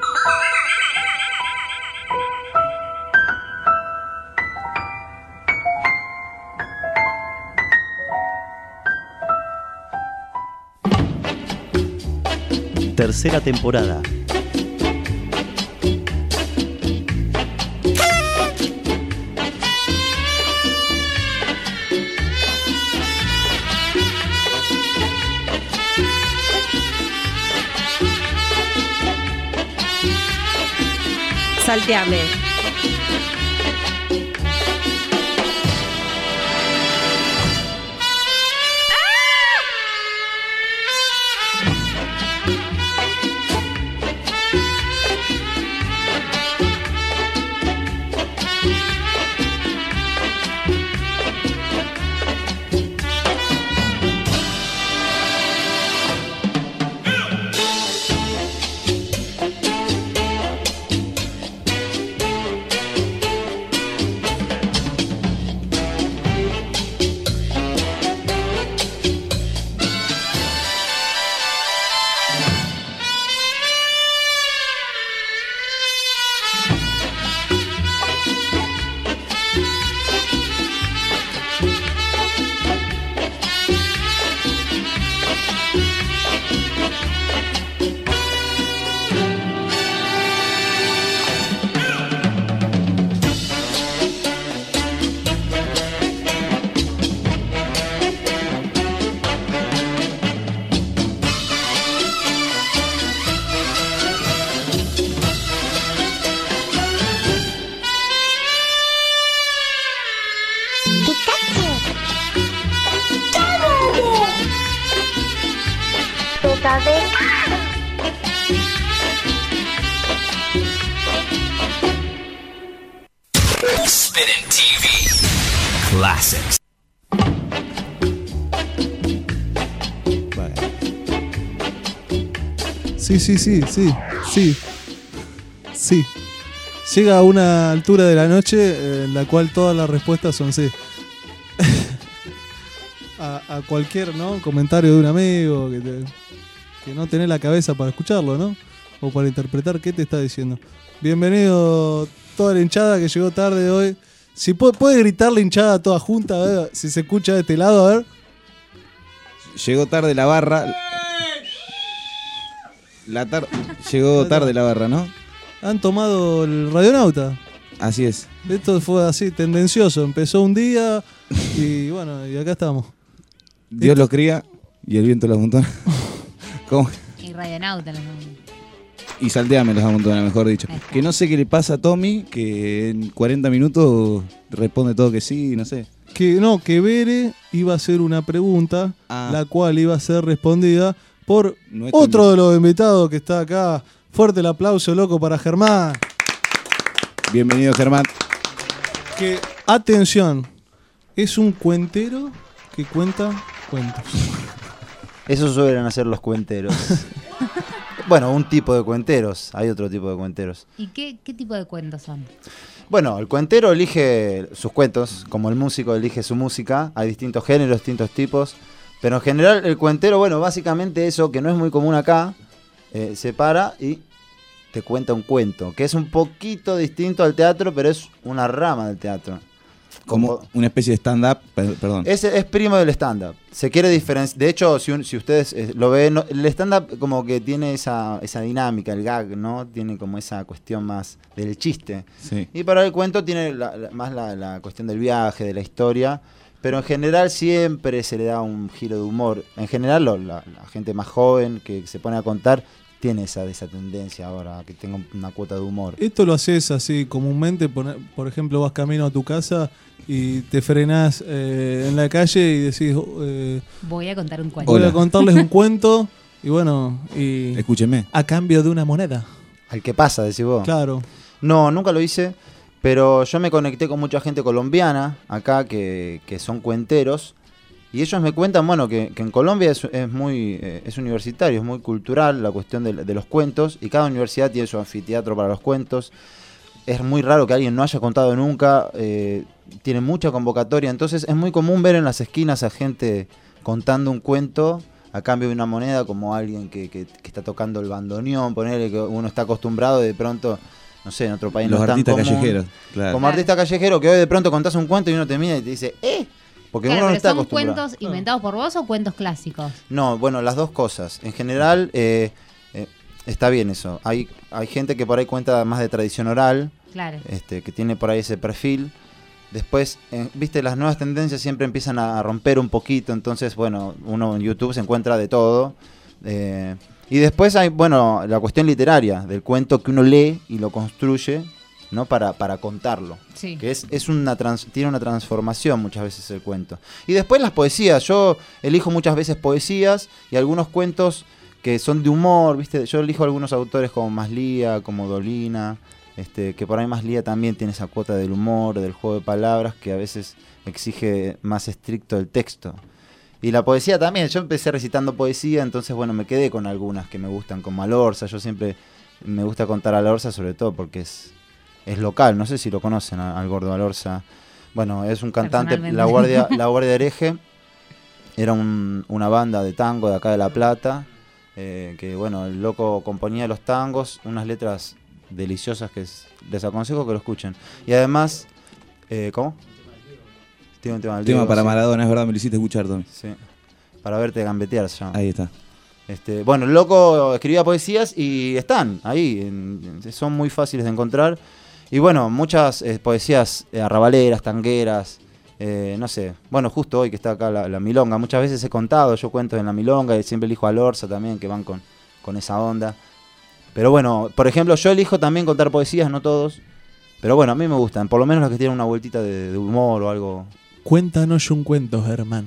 Tercera temporada. Salteame. Spinning T V Classics. Sí, sí, sí, sí, sí. Sí. Llega a una altura de la noche eh, en la cual todas las respuestas son sí. a, a cualquier, ¿no? comentario de un amigo que, te, que no tenés la cabeza para escucharlo, ¿no? O para interpretar qué te está diciendo. Bienvenido toda la hinchada que llegó tarde hoy. Si puede, puede gritar la hinchada toda junta, a ver si se escucha de este lado, a ver. Llegó tarde la barra. La tar Llegó tarde la barra, ¿no? Han tomado el Radionauta. Así es. Esto fue así, tendencioso. Empezó un día y bueno, y acá estamos. Dios los cría y el viento los amontona. ¿Cómo? Y Radionauta los Y Salteame los amontona, mejor dicho. Que no sé qué le pasa a Tommy, que en cuarenta minutos responde todo que sí, no sé. Que no, que Bere iba a hacer una pregunta, ah. la cual iba a ser respondida por Nuestro otro de los invitados que está acá. Fuerte el aplauso, loco, para Germán. Bienvenido, Germán. Que, atención, es un cuentero que cuenta cuentos. Eso suelen hacer los cuenteros. Bueno, un tipo de cuenteros. Hay otro tipo de cuenteros. ¿Y qué, qué tipo de cuentos son? Bueno, el cuentero elige sus cuentos, como el músico elige su música. Hay distintos géneros, distintos tipos. Pero en general el cuentero, bueno, básicamente eso que no es muy común acá, eh, se para y te cuenta un cuento, que es un poquito distinto al teatro, pero es una rama del teatro. Como, como una especie de stand-up, perdón. Es, es primo del stand-up. Se quiere diferenciar. De hecho, si, un, si ustedes eh, lo ven, no, el stand-up como que tiene esa, esa dinámica, el gag, ¿no? Tiene como esa cuestión más del chiste. Sí. Y para el cuento tiene la, la, más la, la cuestión del viaje, de la historia. Pero en general siempre se le da un giro de humor. En general lo, la, la gente más joven que se pone a contar tiene esa, esa tendencia ahora, que tenga una cuota de humor. Esto lo haces así comúnmente, por, por ejemplo, vas camino a tu casa y te frenás eh, en la calle y decís... Eh, voy a contar un cuento. Voy a contarles un cuento y bueno... y escúcheme. A cambio de una moneda. Al que pasa, decís vos. Claro. No, nunca lo hice, pero yo me conecté con mucha gente colombiana acá que, que son cuenteros Y ellos me cuentan, bueno, que, que en Colombia es, es muy eh, es universitario, es muy cultural la cuestión de, de los cuentos, y cada universidad tiene su anfiteatro para los cuentos. Es muy raro que alguien no haya contado nunca, eh, tiene mucha convocatoria, entonces es muy común ver en las esquinas a gente contando un cuento a cambio de una moneda, como alguien que, que, que está tocando el bandoneón, ponerle que uno está acostumbrado y de pronto, no sé, en otro país Los no es tan artistas común. callejeros, claro. Como artista callejero, que hoy de pronto contás un cuento y uno te mira y te dice, ¡eh! Porque Claro, uno no pero está ¿son acostumbrado. cuentos inventados por vos o cuentos clásicos? No, bueno, las dos cosas. En general, eh, eh, está bien eso. Hay, hay gente que por ahí cuenta más de tradición oral, Claro. este, que tiene por ahí ese perfil. Después, eh, viste, las nuevas tendencias siempre empiezan a romper un poquito, entonces, bueno, uno en YouTube se encuentra de todo. Eh, y después hay, bueno, la cuestión literaria, del cuento que uno lee y lo construye, ¿no? Para, para contarlo. Sí. Que es, es una trans, tiene una transformación muchas veces el cuento. Y después las poesías. Yo elijo muchas veces poesías y algunos cuentos que son de humor, ¿viste? Yo elijo algunos autores como Maslía, como Dolina, este, que por ahí Maslía también tiene esa cuota del humor, del juego de palabras, que a veces exige más estricto el texto. Y la poesía también. Yo empecé recitando poesía, entonces, bueno, me quedé con algunas que me gustan, como Alorza. Yo siempre me gusta contar a Alorza, sobre todo porque es... es local, no sé si lo conocen a- al Gordo Alorza. Bueno, es un cantante, Personalmente. la Guardia, la Guardia Hereje, era un- una banda de tango de acá de La Plata, eh, que bueno, el loco componía los tangos, unas letras deliciosas que es- les aconsejo que lo escuchen. Y además, eh, ¿cómo? Tiene un tema del Tema Diego, para sí. Maradona, es verdad, me lo hiciste escuchar, Tommy. Sí. Para verte gambetear se llama. Ahí está. Este, bueno, el loco escribía poesías y están ahí, en- son muy fáciles de encontrar. Y bueno, muchas eh, poesías eh, arrabaleras, tangueras, eh, no sé. Bueno, justo hoy que está acá la, la milonga, muchas veces he contado, yo cuento en la milonga y siempre elijo a Lorza también, que van con, con esa onda. Pero bueno, por ejemplo, yo elijo también contar poesías, no todos. Pero bueno, a mí me gustan, por lo menos los que tienen una vueltita de, de humor o algo. Cuéntanos un cuento, Germán.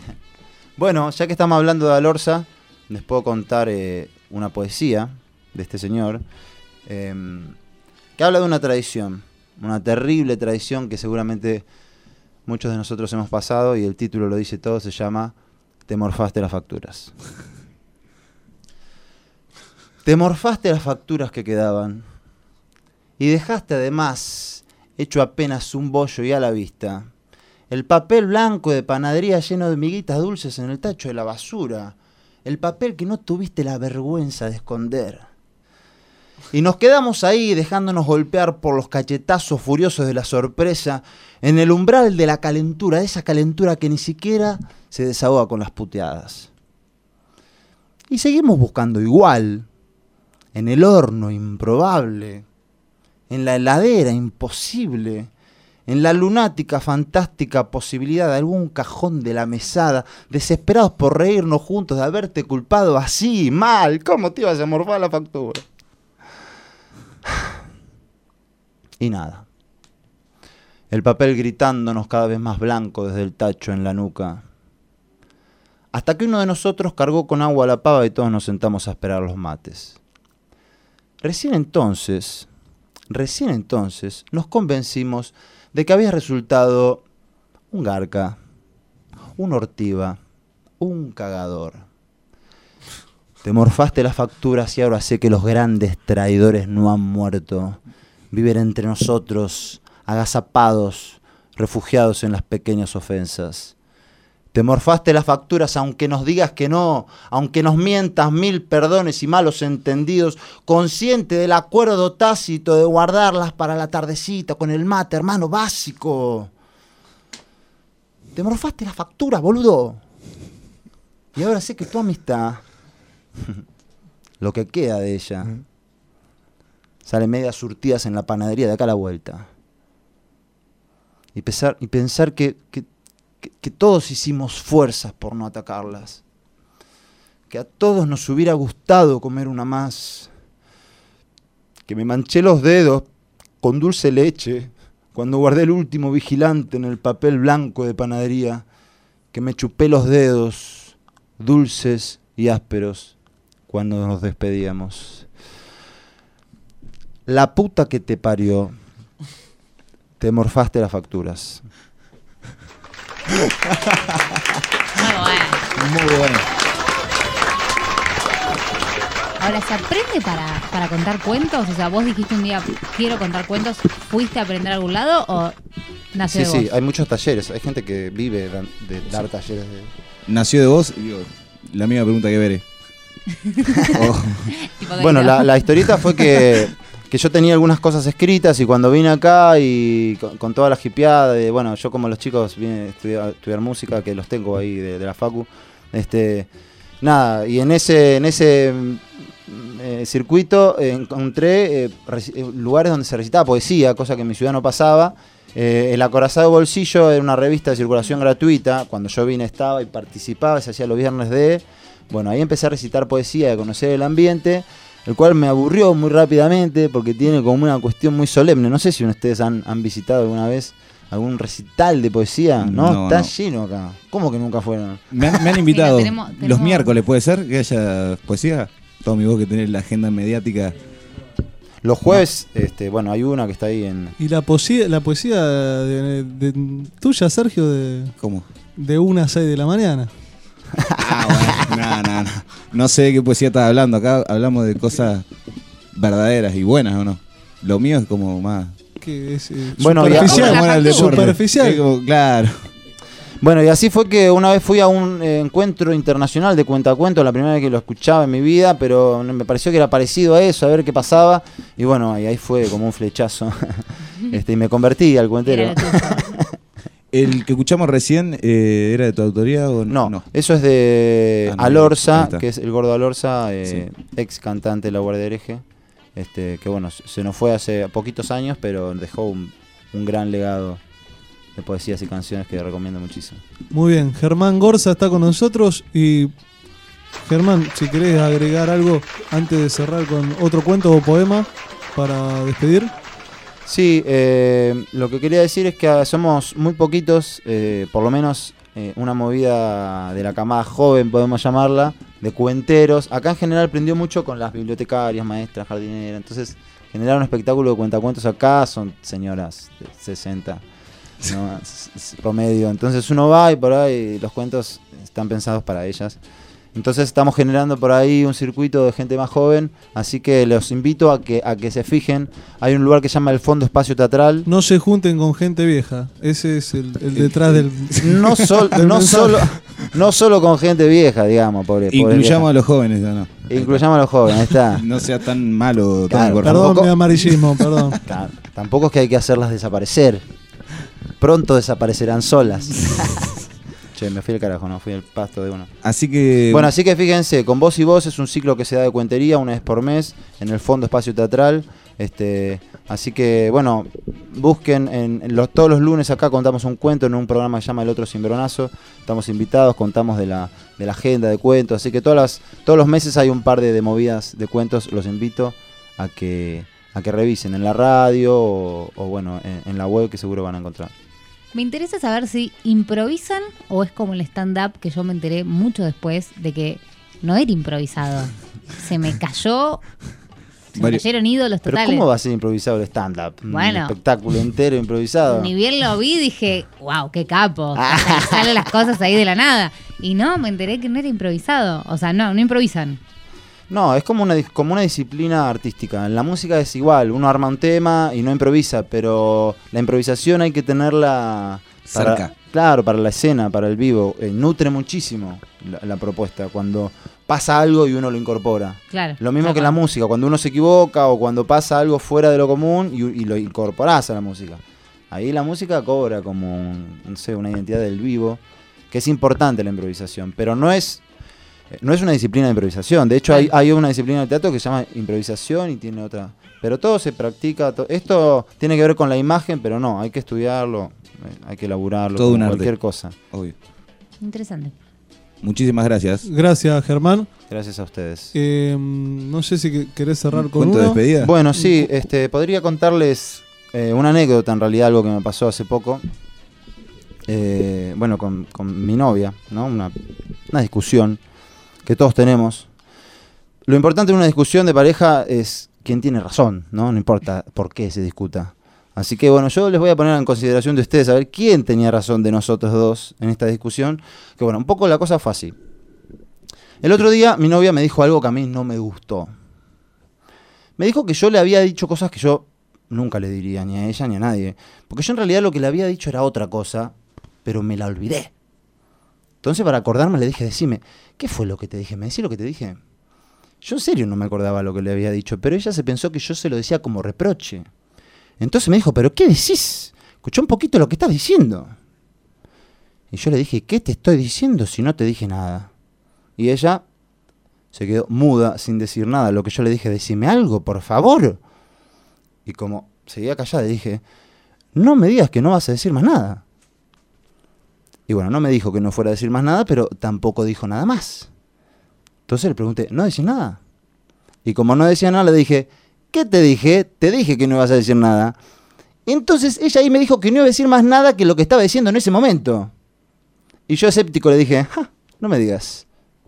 Bueno, ya que estamos hablando de Alorza, les puedo contar eh, una poesía de este señor, eh, que habla de una tradición, una terrible tradición que seguramente muchos de nosotros hemos pasado, y el título lo dice todo, se llama Te morfaste las facturas. Te morfaste las facturas que quedaban, y dejaste además, hecho apenas un bollo y a la vista, el papel blanco de panadería lleno de miguitas dulces en el tacho de la basura, el papel que no tuviste la vergüenza de esconder. Y nos quedamos ahí dejándonos golpear por los cachetazos furiosos de la sorpresa, en el umbral de la calentura, de esa calentura que ni siquiera se desahoga con las puteadas. Y seguimos buscando igual, en el horno improbable, en la heladera imposible, en la lunática, fantástica posibilidad de algún cajón de la mesada, desesperados por reírnos juntos de haberte culpado así, mal. ¿Cómo te ibas a morfar la factura? Y nada. El papel gritándonos cada vez más blanco desde el tacho en la nuca. Hasta que uno de nosotros cargó con agua la pava y todos nos sentamos a esperar los mates. Recién entonces, recién entonces, nos convencimos de que había resultado un garca, un ortiva, un cagador. Te morfaste las facturas y ahora sé que los grandes traidores no han muerto. Viven entre nosotros, agazapados, refugiados en las pequeñas ofensas. Te morfaste las facturas aunque nos digas que no, aunque nos mientas mil perdones y malos entendidos, consciente del acuerdo tácito de guardarlas para la tardecita con el mate, hermano, básico. Te morfaste las facturas, boludo. Y ahora sé que tu amistad, lo que queda de ella, sale medias surtidas en la panadería de acá a la vuelta. Y pensar, y pensar que... que Que, que todos hicimos fuerzas por no atacarlas, que a todos nos hubiera gustado comer una más, que me manché los dedos con dulce leche cuando guardé el último vigilante en el papel blanco de panadería, que me chupé los dedos dulces y ásperos cuando nos despedíamos. La puta que te parió, te morfaste las facturas. Muy bueno. Ahora, ¿se aprende para, para contar cuentos? O sea, vos dijiste un día, quiero contar cuentos, ¿fuiste a aprender a algún lado o nació Sí, de sí, vos? hay muchos talleres. Hay gente que vive de, de dar talleres de... Nació de vos, y digo, la misma pregunta que Veré. Oh. Bueno, la, la historieta fue que, que yo tenía algunas cosas escritas y cuando vine acá y con, con toda la hipeada de, bueno, yo como los chicos vine a estudiar, a estudiar música, que los tengo ahí de, de la facu, este, nada, y en ese, en ese eh, circuito eh, encontré eh, reci- eh, lugares donde se recitaba poesía, cosa que en mi ciudad no pasaba. Eh, el Acorazado Bolsillo era una revista de circulación gratuita, cuando yo vine estaba y participaba, se hacía los viernes de... Bueno, ahí empecé a recitar poesía, a conocer el ambiente, el cual me aburrió muy rápidamente porque tiene como una cuestión muy solemne. No sé si ustedes han, han visitado alguna vez algún recital de poesía, ¿no? No, Está no. lleno acá. ¿Cómo que nunca fueron? Me han, me han invitado Mira, tenemos- tenemos- los miércoles, ¿puede ser que haya poesía? Tommy, vos que tenés la agenda mediática. Los jueves, este, bueno, hay una que está ahí en... Y la poesía, la poesía de, de- tuya, Sergio, de, ¿Cómo? de una a seis de la mañana. Ah, bueno, no, no, no. No sé de qué poesía estás hablando. Acá hablamos de cosas verdaderas y buenas, ¿o no? Lo mío es como más... Que es eh, Bueno, y a- superficial. Como el deporte. Superficial. Es como, claro. Bueno, y así fue que una vez fui a un eh, encuentro internacional de cuentacuentos, la primera vez que lo escuchaba en mi vida, pero me pareció que era parecido a eso, a ver qué pasaba. Y bueno, y ahí fue como un flechazo. este, y me convertí al cuentero. Era lo tuyo. ¿El que escuchamos recién eh, era de tu autoría o No, no? eso es de Ah, no, ahí Alorza, está. que es el gordo Alorza, eh, ex cantante de La Guardia Hereje, este, que bueno, se nos fue hace poquitos años, pero dejó un, un gran legado de poesías y canciones que recomiendo muchísimo. Muy bien, Germán Gorza está con nosotros y Germán, si querés agregar algo antes de cerrar con otro cuento o poema para despedir. Sí, eh, lo que quería decir es que somos muy poquitos, eh, por lo menos eh, una movida de la camada joven, podemos llamarla, de cuenteros. Acá en general prendió mucho con las bibliotecarias, maestras, jardineras. Entonces, generar un espectáculo de cuentacuentos acá son señoras de sesenta, ¿no? S- s- promedio. Entonces uno va y por ahí los cuentos están pensados para ellas. Entonces estamos generando por ahí un circuito de gente más joven, así que los invito a que a que se fijen. Hay un lugar que se llama el Fondo Espacio Teatral. No se junten con gente vieja. Ese es el, el detrás del. No, sol- del no mensaje. solo no solo con gente vieja, digamos, pobre. pobre Incluyamos vieja. a los jóvenes, ¿o no? Incluyamos a los jóvenes, ahí está. No sea tan malo, Tommy, Claro, por Perdón, favor. mi amarillismo, perdón. Claro, tampoco es que hay que hacerlas desaparecer. Pronto desaparecerán solas. Che, me fui al carajo, no, fui al pasto de uno. Así que... Bueno, así que fíjense, con Voz y Voz es un ciclo que se da de cuentería una vez por mes en el Fondo Espacio Teatral. Este, así que, bueno, busquen, en, en los, todos los lunes acá contamos un cuento en un programa que se llama El Otro Cimbronazo. Estamos invitados, contamos de la, de la agenda de cuentos. Así que todas las, todos los meses hay un par de, de movidas de cuentos. Los invito a que, a que revisen en la radio o, o bueno, en, en la web que seguro van a encontrar. Me interesa saber si improvisan o es como el stand-up que yo me enteré mucho después de que no era improvisado. Se me cayó, se me Vale. cayeron ídolos Pero totales. ¿cómo va a ser improvisado el stand-up? Bueno. Un espectáculo entero improvisado. Ni bien lo vi, dije, wow, qué capo. O sea, salen las cosas ahí de la nada. Y no, me enteré que no era improvisado. O sea, no, no improvisan. No, es como una, dis- como una disciplina artística. En la música es igual, uno arma un tema y no improvisa, pero la improvisación hay que tenerla para, Cerca. claro, para la escena, para el vivo. Eh, nutre muchísimo la, la propuesta cuando pasa algo y uno lo incorpora. Claro. Lo mismo Claro. que en la música, cuando uno se equivoca o cuando pasa algo fuera de lo común y, y lo incorporás a la música. Ahí la música cobra como un- no sé, una identidad del vivo, que es importante la improvisación, pero no es no es una disciplina de improvisación. De hecho, hay, hay una disciplina de teatro que se llama improvisación y tiene otra. Pero todo se practica. to- Esto tiene que ver con la imagen, pero no, hay que estudiarlo, eh, hay que elaborarlo, Todo como un arte. cualquier cosa. Obvio. Interesante. Muchísimas gracias. Gracias, Germán. Gracias a ustedes. Eh, no sé si que- querés cerrar con ¿Cuento de uno. despedida? Bueno, sí, este, podría contarles eh, una anécdota, en realidad, algo que me pasó hace poco. Eh, bueno, con, con mi novia, ¿no? Una, una discusión que todos tenemos. Lo importante en una discusión de pareja es quién tiene razón, ¿no? No importa por qué se discuta. Así que bueno, yo les voy a poner en consideración de ustedes a ver quién tenía razón de nosotros dos en esta discusión. Que bueno, un poco la cosa fue así. El otro día mi novia me dijo algo que a mí no me gustó. Me dijo que yo le había dicho cosas que yo nunca le diría ni a ella ni a nadie. Porque yo en realidad lo que le había dicho era otra cosa, pero me la olvidé. Entonces para acordarme le dije, decime, ¿qué fue lo que te dije? ¿Me decís lo que te dije? Yo en serio no me acordaba lo que le había dicho, pero ella se pensó que yo se lo decía como reproche. Entonces me dijo, ¿pero qué decís? Escuchá un poquito lo que estás diciendo. Y yo le dije, ¿qué te estoy diciendo si no te dije nada? Y ella se quedó muda, sin decir nada. Lo que yo le dije, decime algo, por favor. Y como seguía callada, le dije, no me digas que no vas a decir más nada. Y bueno, no me dijo que no fuera a decir más nada, pero tampoco dijo nada más. Entonces le pregunté, ¿no decís nada? Y como no decía nada, le dije, ¿qué te dije? Te dije que no ibas a decir nada. Entonces ella ahí me dijo que no iba a decir más nada que lo que estaba diciendo en ese momento. Y yo escéptico le dije, ja, no me digas.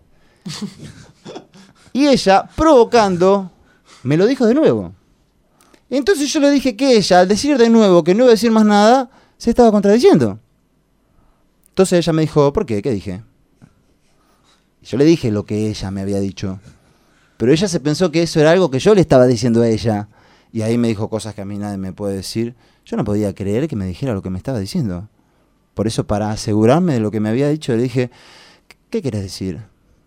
Y ella, provocando, me lo dijo de nuevo. Entonces yo le dije que ella, al decir de nuevo que no iba a decir más nada, se estaba contradiciendo. Entonces ella me dijo, ¿por qué? ¿Qué dije? Y yo le dije lo que ella me había dicho. Pero ella se pensó que eso era algo que yo le estaba diciendo a ella. Y ahí me dijo cosas que a mí nadie me puede decir. Yo no podía creer que me dijera lo que me estaba diciendo. Por eso, para asegurarme de lo que me había dicho, le dije, ¿qué querés decir?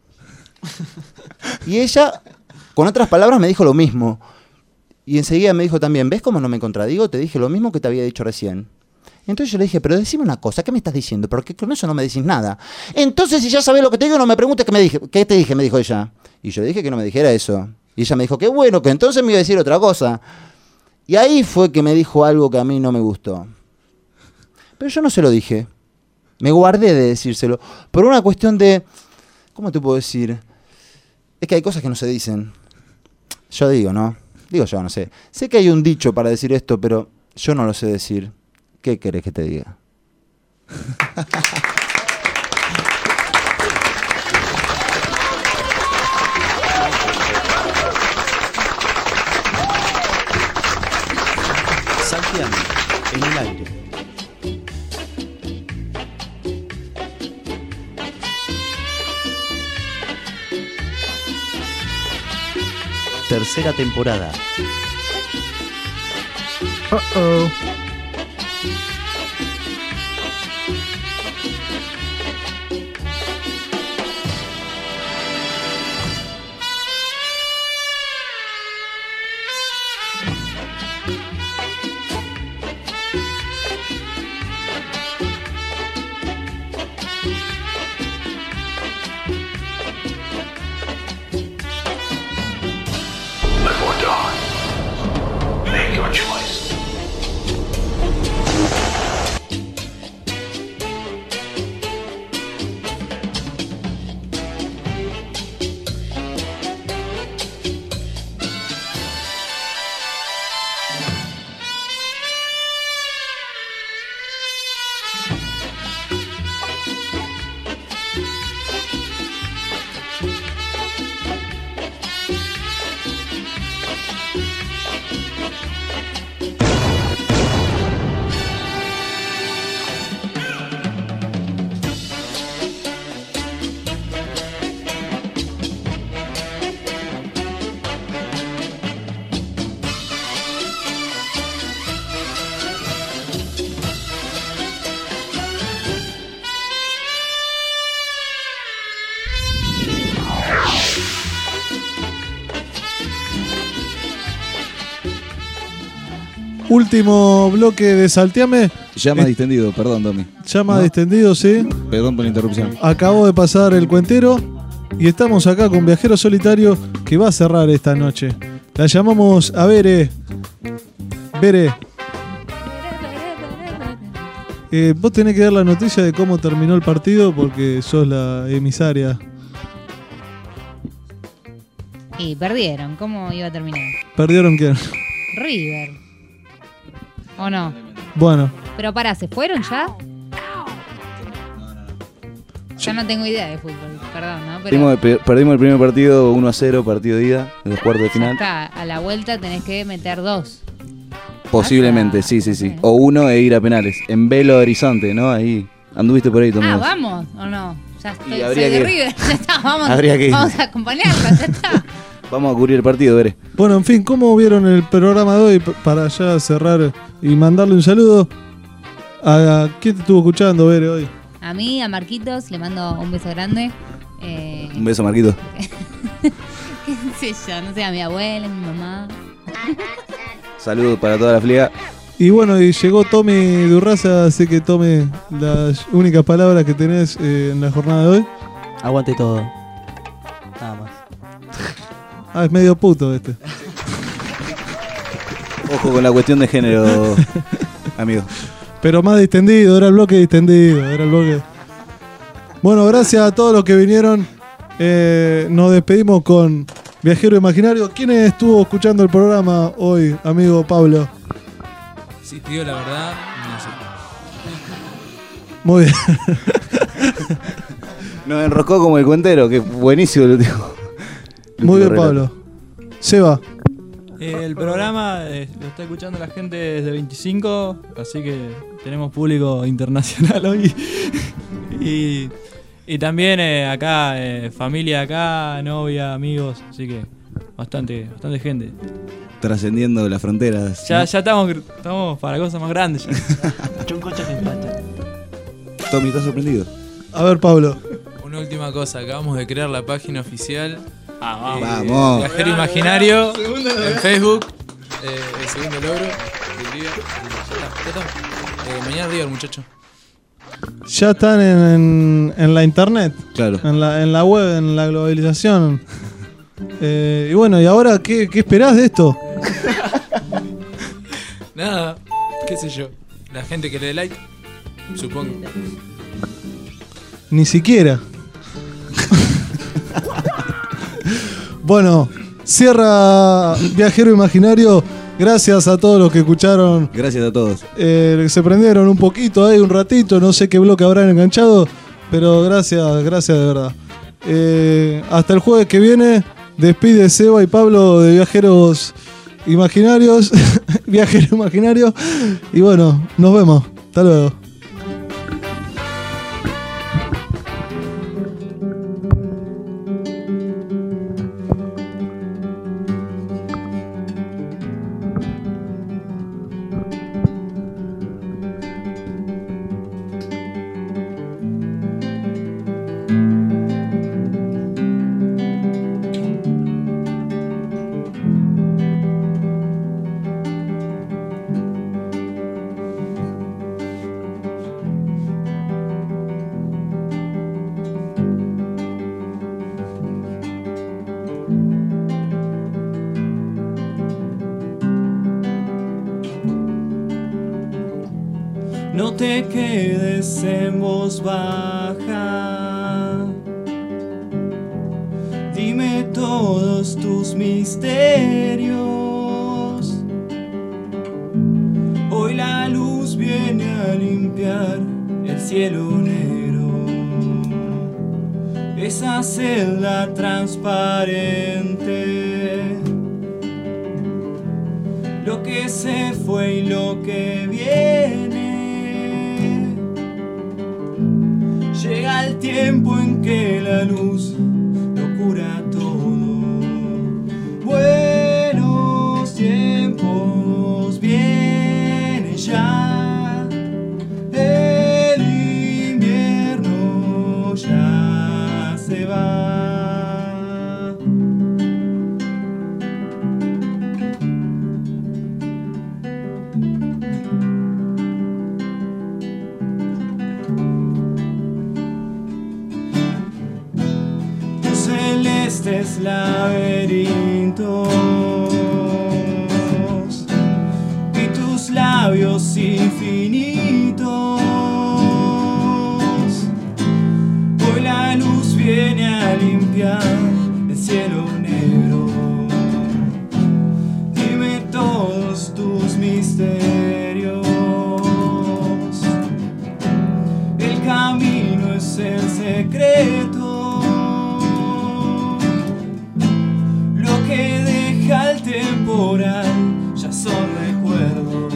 Y ella, con otras palabras, me dijo lo mismo. Y enseguida me dijo también, ¿ves cómo no me contradigo? Te dije lo mismo que te había dicho recién. Entonces yo le dije, pero decime una cosa, ¿qué me estás diciendo? Porque con eso no me decís nada. Entonces, si ya sabés lo que te digo, no me preguntes qué me dije, qué te dije, me dijo ella. Y yo le dije que no me dijera eso. Y ella me dijo, qué bueno, que entonces me iba a decir otra cosa. Y ahí fue que me dijo algo que a mí no me gustó. Pero yo no se lo dije. Me guardé de decírselo. Por una cuestión de, ¿cómo te puedo decir? Es que hay cosas que no se dicen. Yo digo, ¿no? Digo yo, no sé. Sé que hay un dicho para decir esto, pero yo no lo sé decir. ¿Qué querés que te diga? Salteame en el aire. Tercera temporada. Uh-oh. Before dawn, make your choice. Último bloque de Salteame. Llama Eh, distendido, perdón, Domi. Llama ¿No? distendido, sí. Perdón por la interrupción. Acabo de pasar el cuentero y estamos acá con Viajero Solitario que va a cerrar esta noche. La llamamos a Bere. Bere. Eh, vos tenés que dar la noticia de cómo terminó el partido porque sos la emisaria. Y perdieron. ¿Cómo iba a terminar? ¿Perdieron quién? River. ¿O no? Bueno, Pero pará, ¿se fueron ya? Ya no tengo idea de fútbol, perdón, ¿no? Pero Perdimos, pe- perdimos el primer partido uno a cero, partido de ida, en los cuartos de ya final. está, a la vuelta tenés que meter dos. Posiblemente, sí, sí, sí. O uno e ir a penales. En Belo Horizonte, ¿no? Ahí. Anduviste por ahí también. Ah, vamos, ¿o no? Ya estoy, Y soy habría de que- River, ya está, vamos, Habría que ir. vamos a acompañarlo, ya está. Vamos a cubrir el partido, veré. Bueno, en fin, ¿cómo vieron el programa de hoy? P- Para ya cerrar y mandarle un saludo. ¿A quién te estuvo escuchando, Bere, hoy? A mí, a Marquitos, le mando un beso grande. Eh, Un beso, Marquito. qué sé yo, no sé, a mi abuela, a mi mamá. Saludos para toda la fliega. Y bueno, y llegó Tommy Durraza, así que tome las únicas palabras que tenés eh, en la jornada de hoy. Aguante todo. Nada más. Ah, es medio puto este. Ojo con la cuestión de género, amigo. Pero más distendido, era el bloque distendido, era el bloque. Bueno, gracias a todos los que vinieron. Eh, nos despedimos con Viajero Imaginario. ¿Quién estuvo escuchando el programa hoy, amigo Pablo? Si te digo la verdad, no sé. Muy bien. Nos enroscó como el cuentero, que buenísimo lo dijo. Muy bien, Pablo. Seba. Eh, el programa eh, lo está escuchando la gente desde veinticinco, así que tenemos público internacional hoy. y, y también eh, acá, eh, familia acá, novia, amigos, así que bastante, bastante gente. Trascendiendo las fronteras. Ya, ¿no? ya estamos, estamos para cosas más grandes. Tommy, ¿estás sorprendido? A ver, Pablo. Una última cosa, acabamos de crear la página oficial. Ah, eh, vamos. Viajero Imaginario en Facebook. Eh, el segundo logro. de River. Ya está, ya está. Eh, mañana River, muchacho. Ya están en, en- en la internet. Claro. En la, en la web, en la globalización. Eh, y bueno, ¿y ahora qué, qué esperás de esto? Nada, qué sé yo. La gente que le dé like, supongo. Ni siquiera. Bueno, cierra Viajero Imaginario. Gracias a todos los que escucharon. Gracias a todos. Eh, se prendieron un poquito ahí, un ratito. No sé qué bloque habrán enganchado. Pero gracias, gracias de verdad. Eh, hasta el jueves que viene. Despide Seba y Pablo de Viajeros Imaginarios. Viajero Imaginario. Y bueno, nos vemos. Hasta luego. No te quedes en voz baja. Dime todos tus misterios. Hoy la luz viene a limpiar el cielo negro. Esa celda transparente. Lo que se fue y lo que viene. Llega el tiempo en que la luz lo cura todo. Buenos tiempos vienen ya. El invierno ya se va. Celestes laberintos y tus labios infinitos. Hoy la luz viene a limpiar el cielo negro. Dime todos tus misterios. El camino es el secreto. Lo que deja el temporal ya son recuerdos.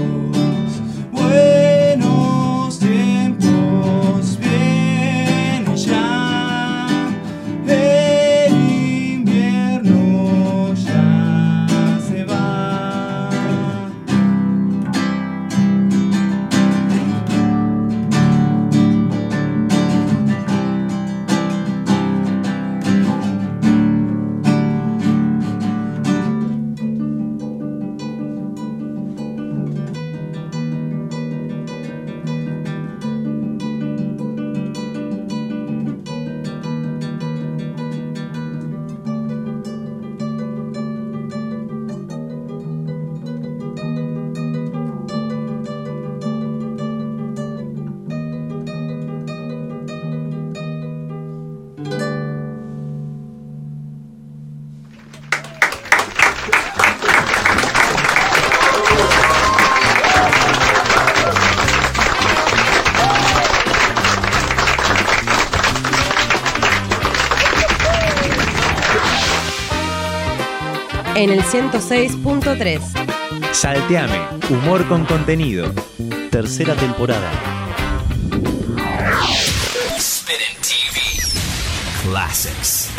En el ciento seis punto tres. Salteame, humor con contenido. Tercera temporada. Spinning T V Classics.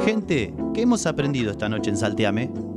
Gente, ¿qué hemos aprendido esta noche en Salteame?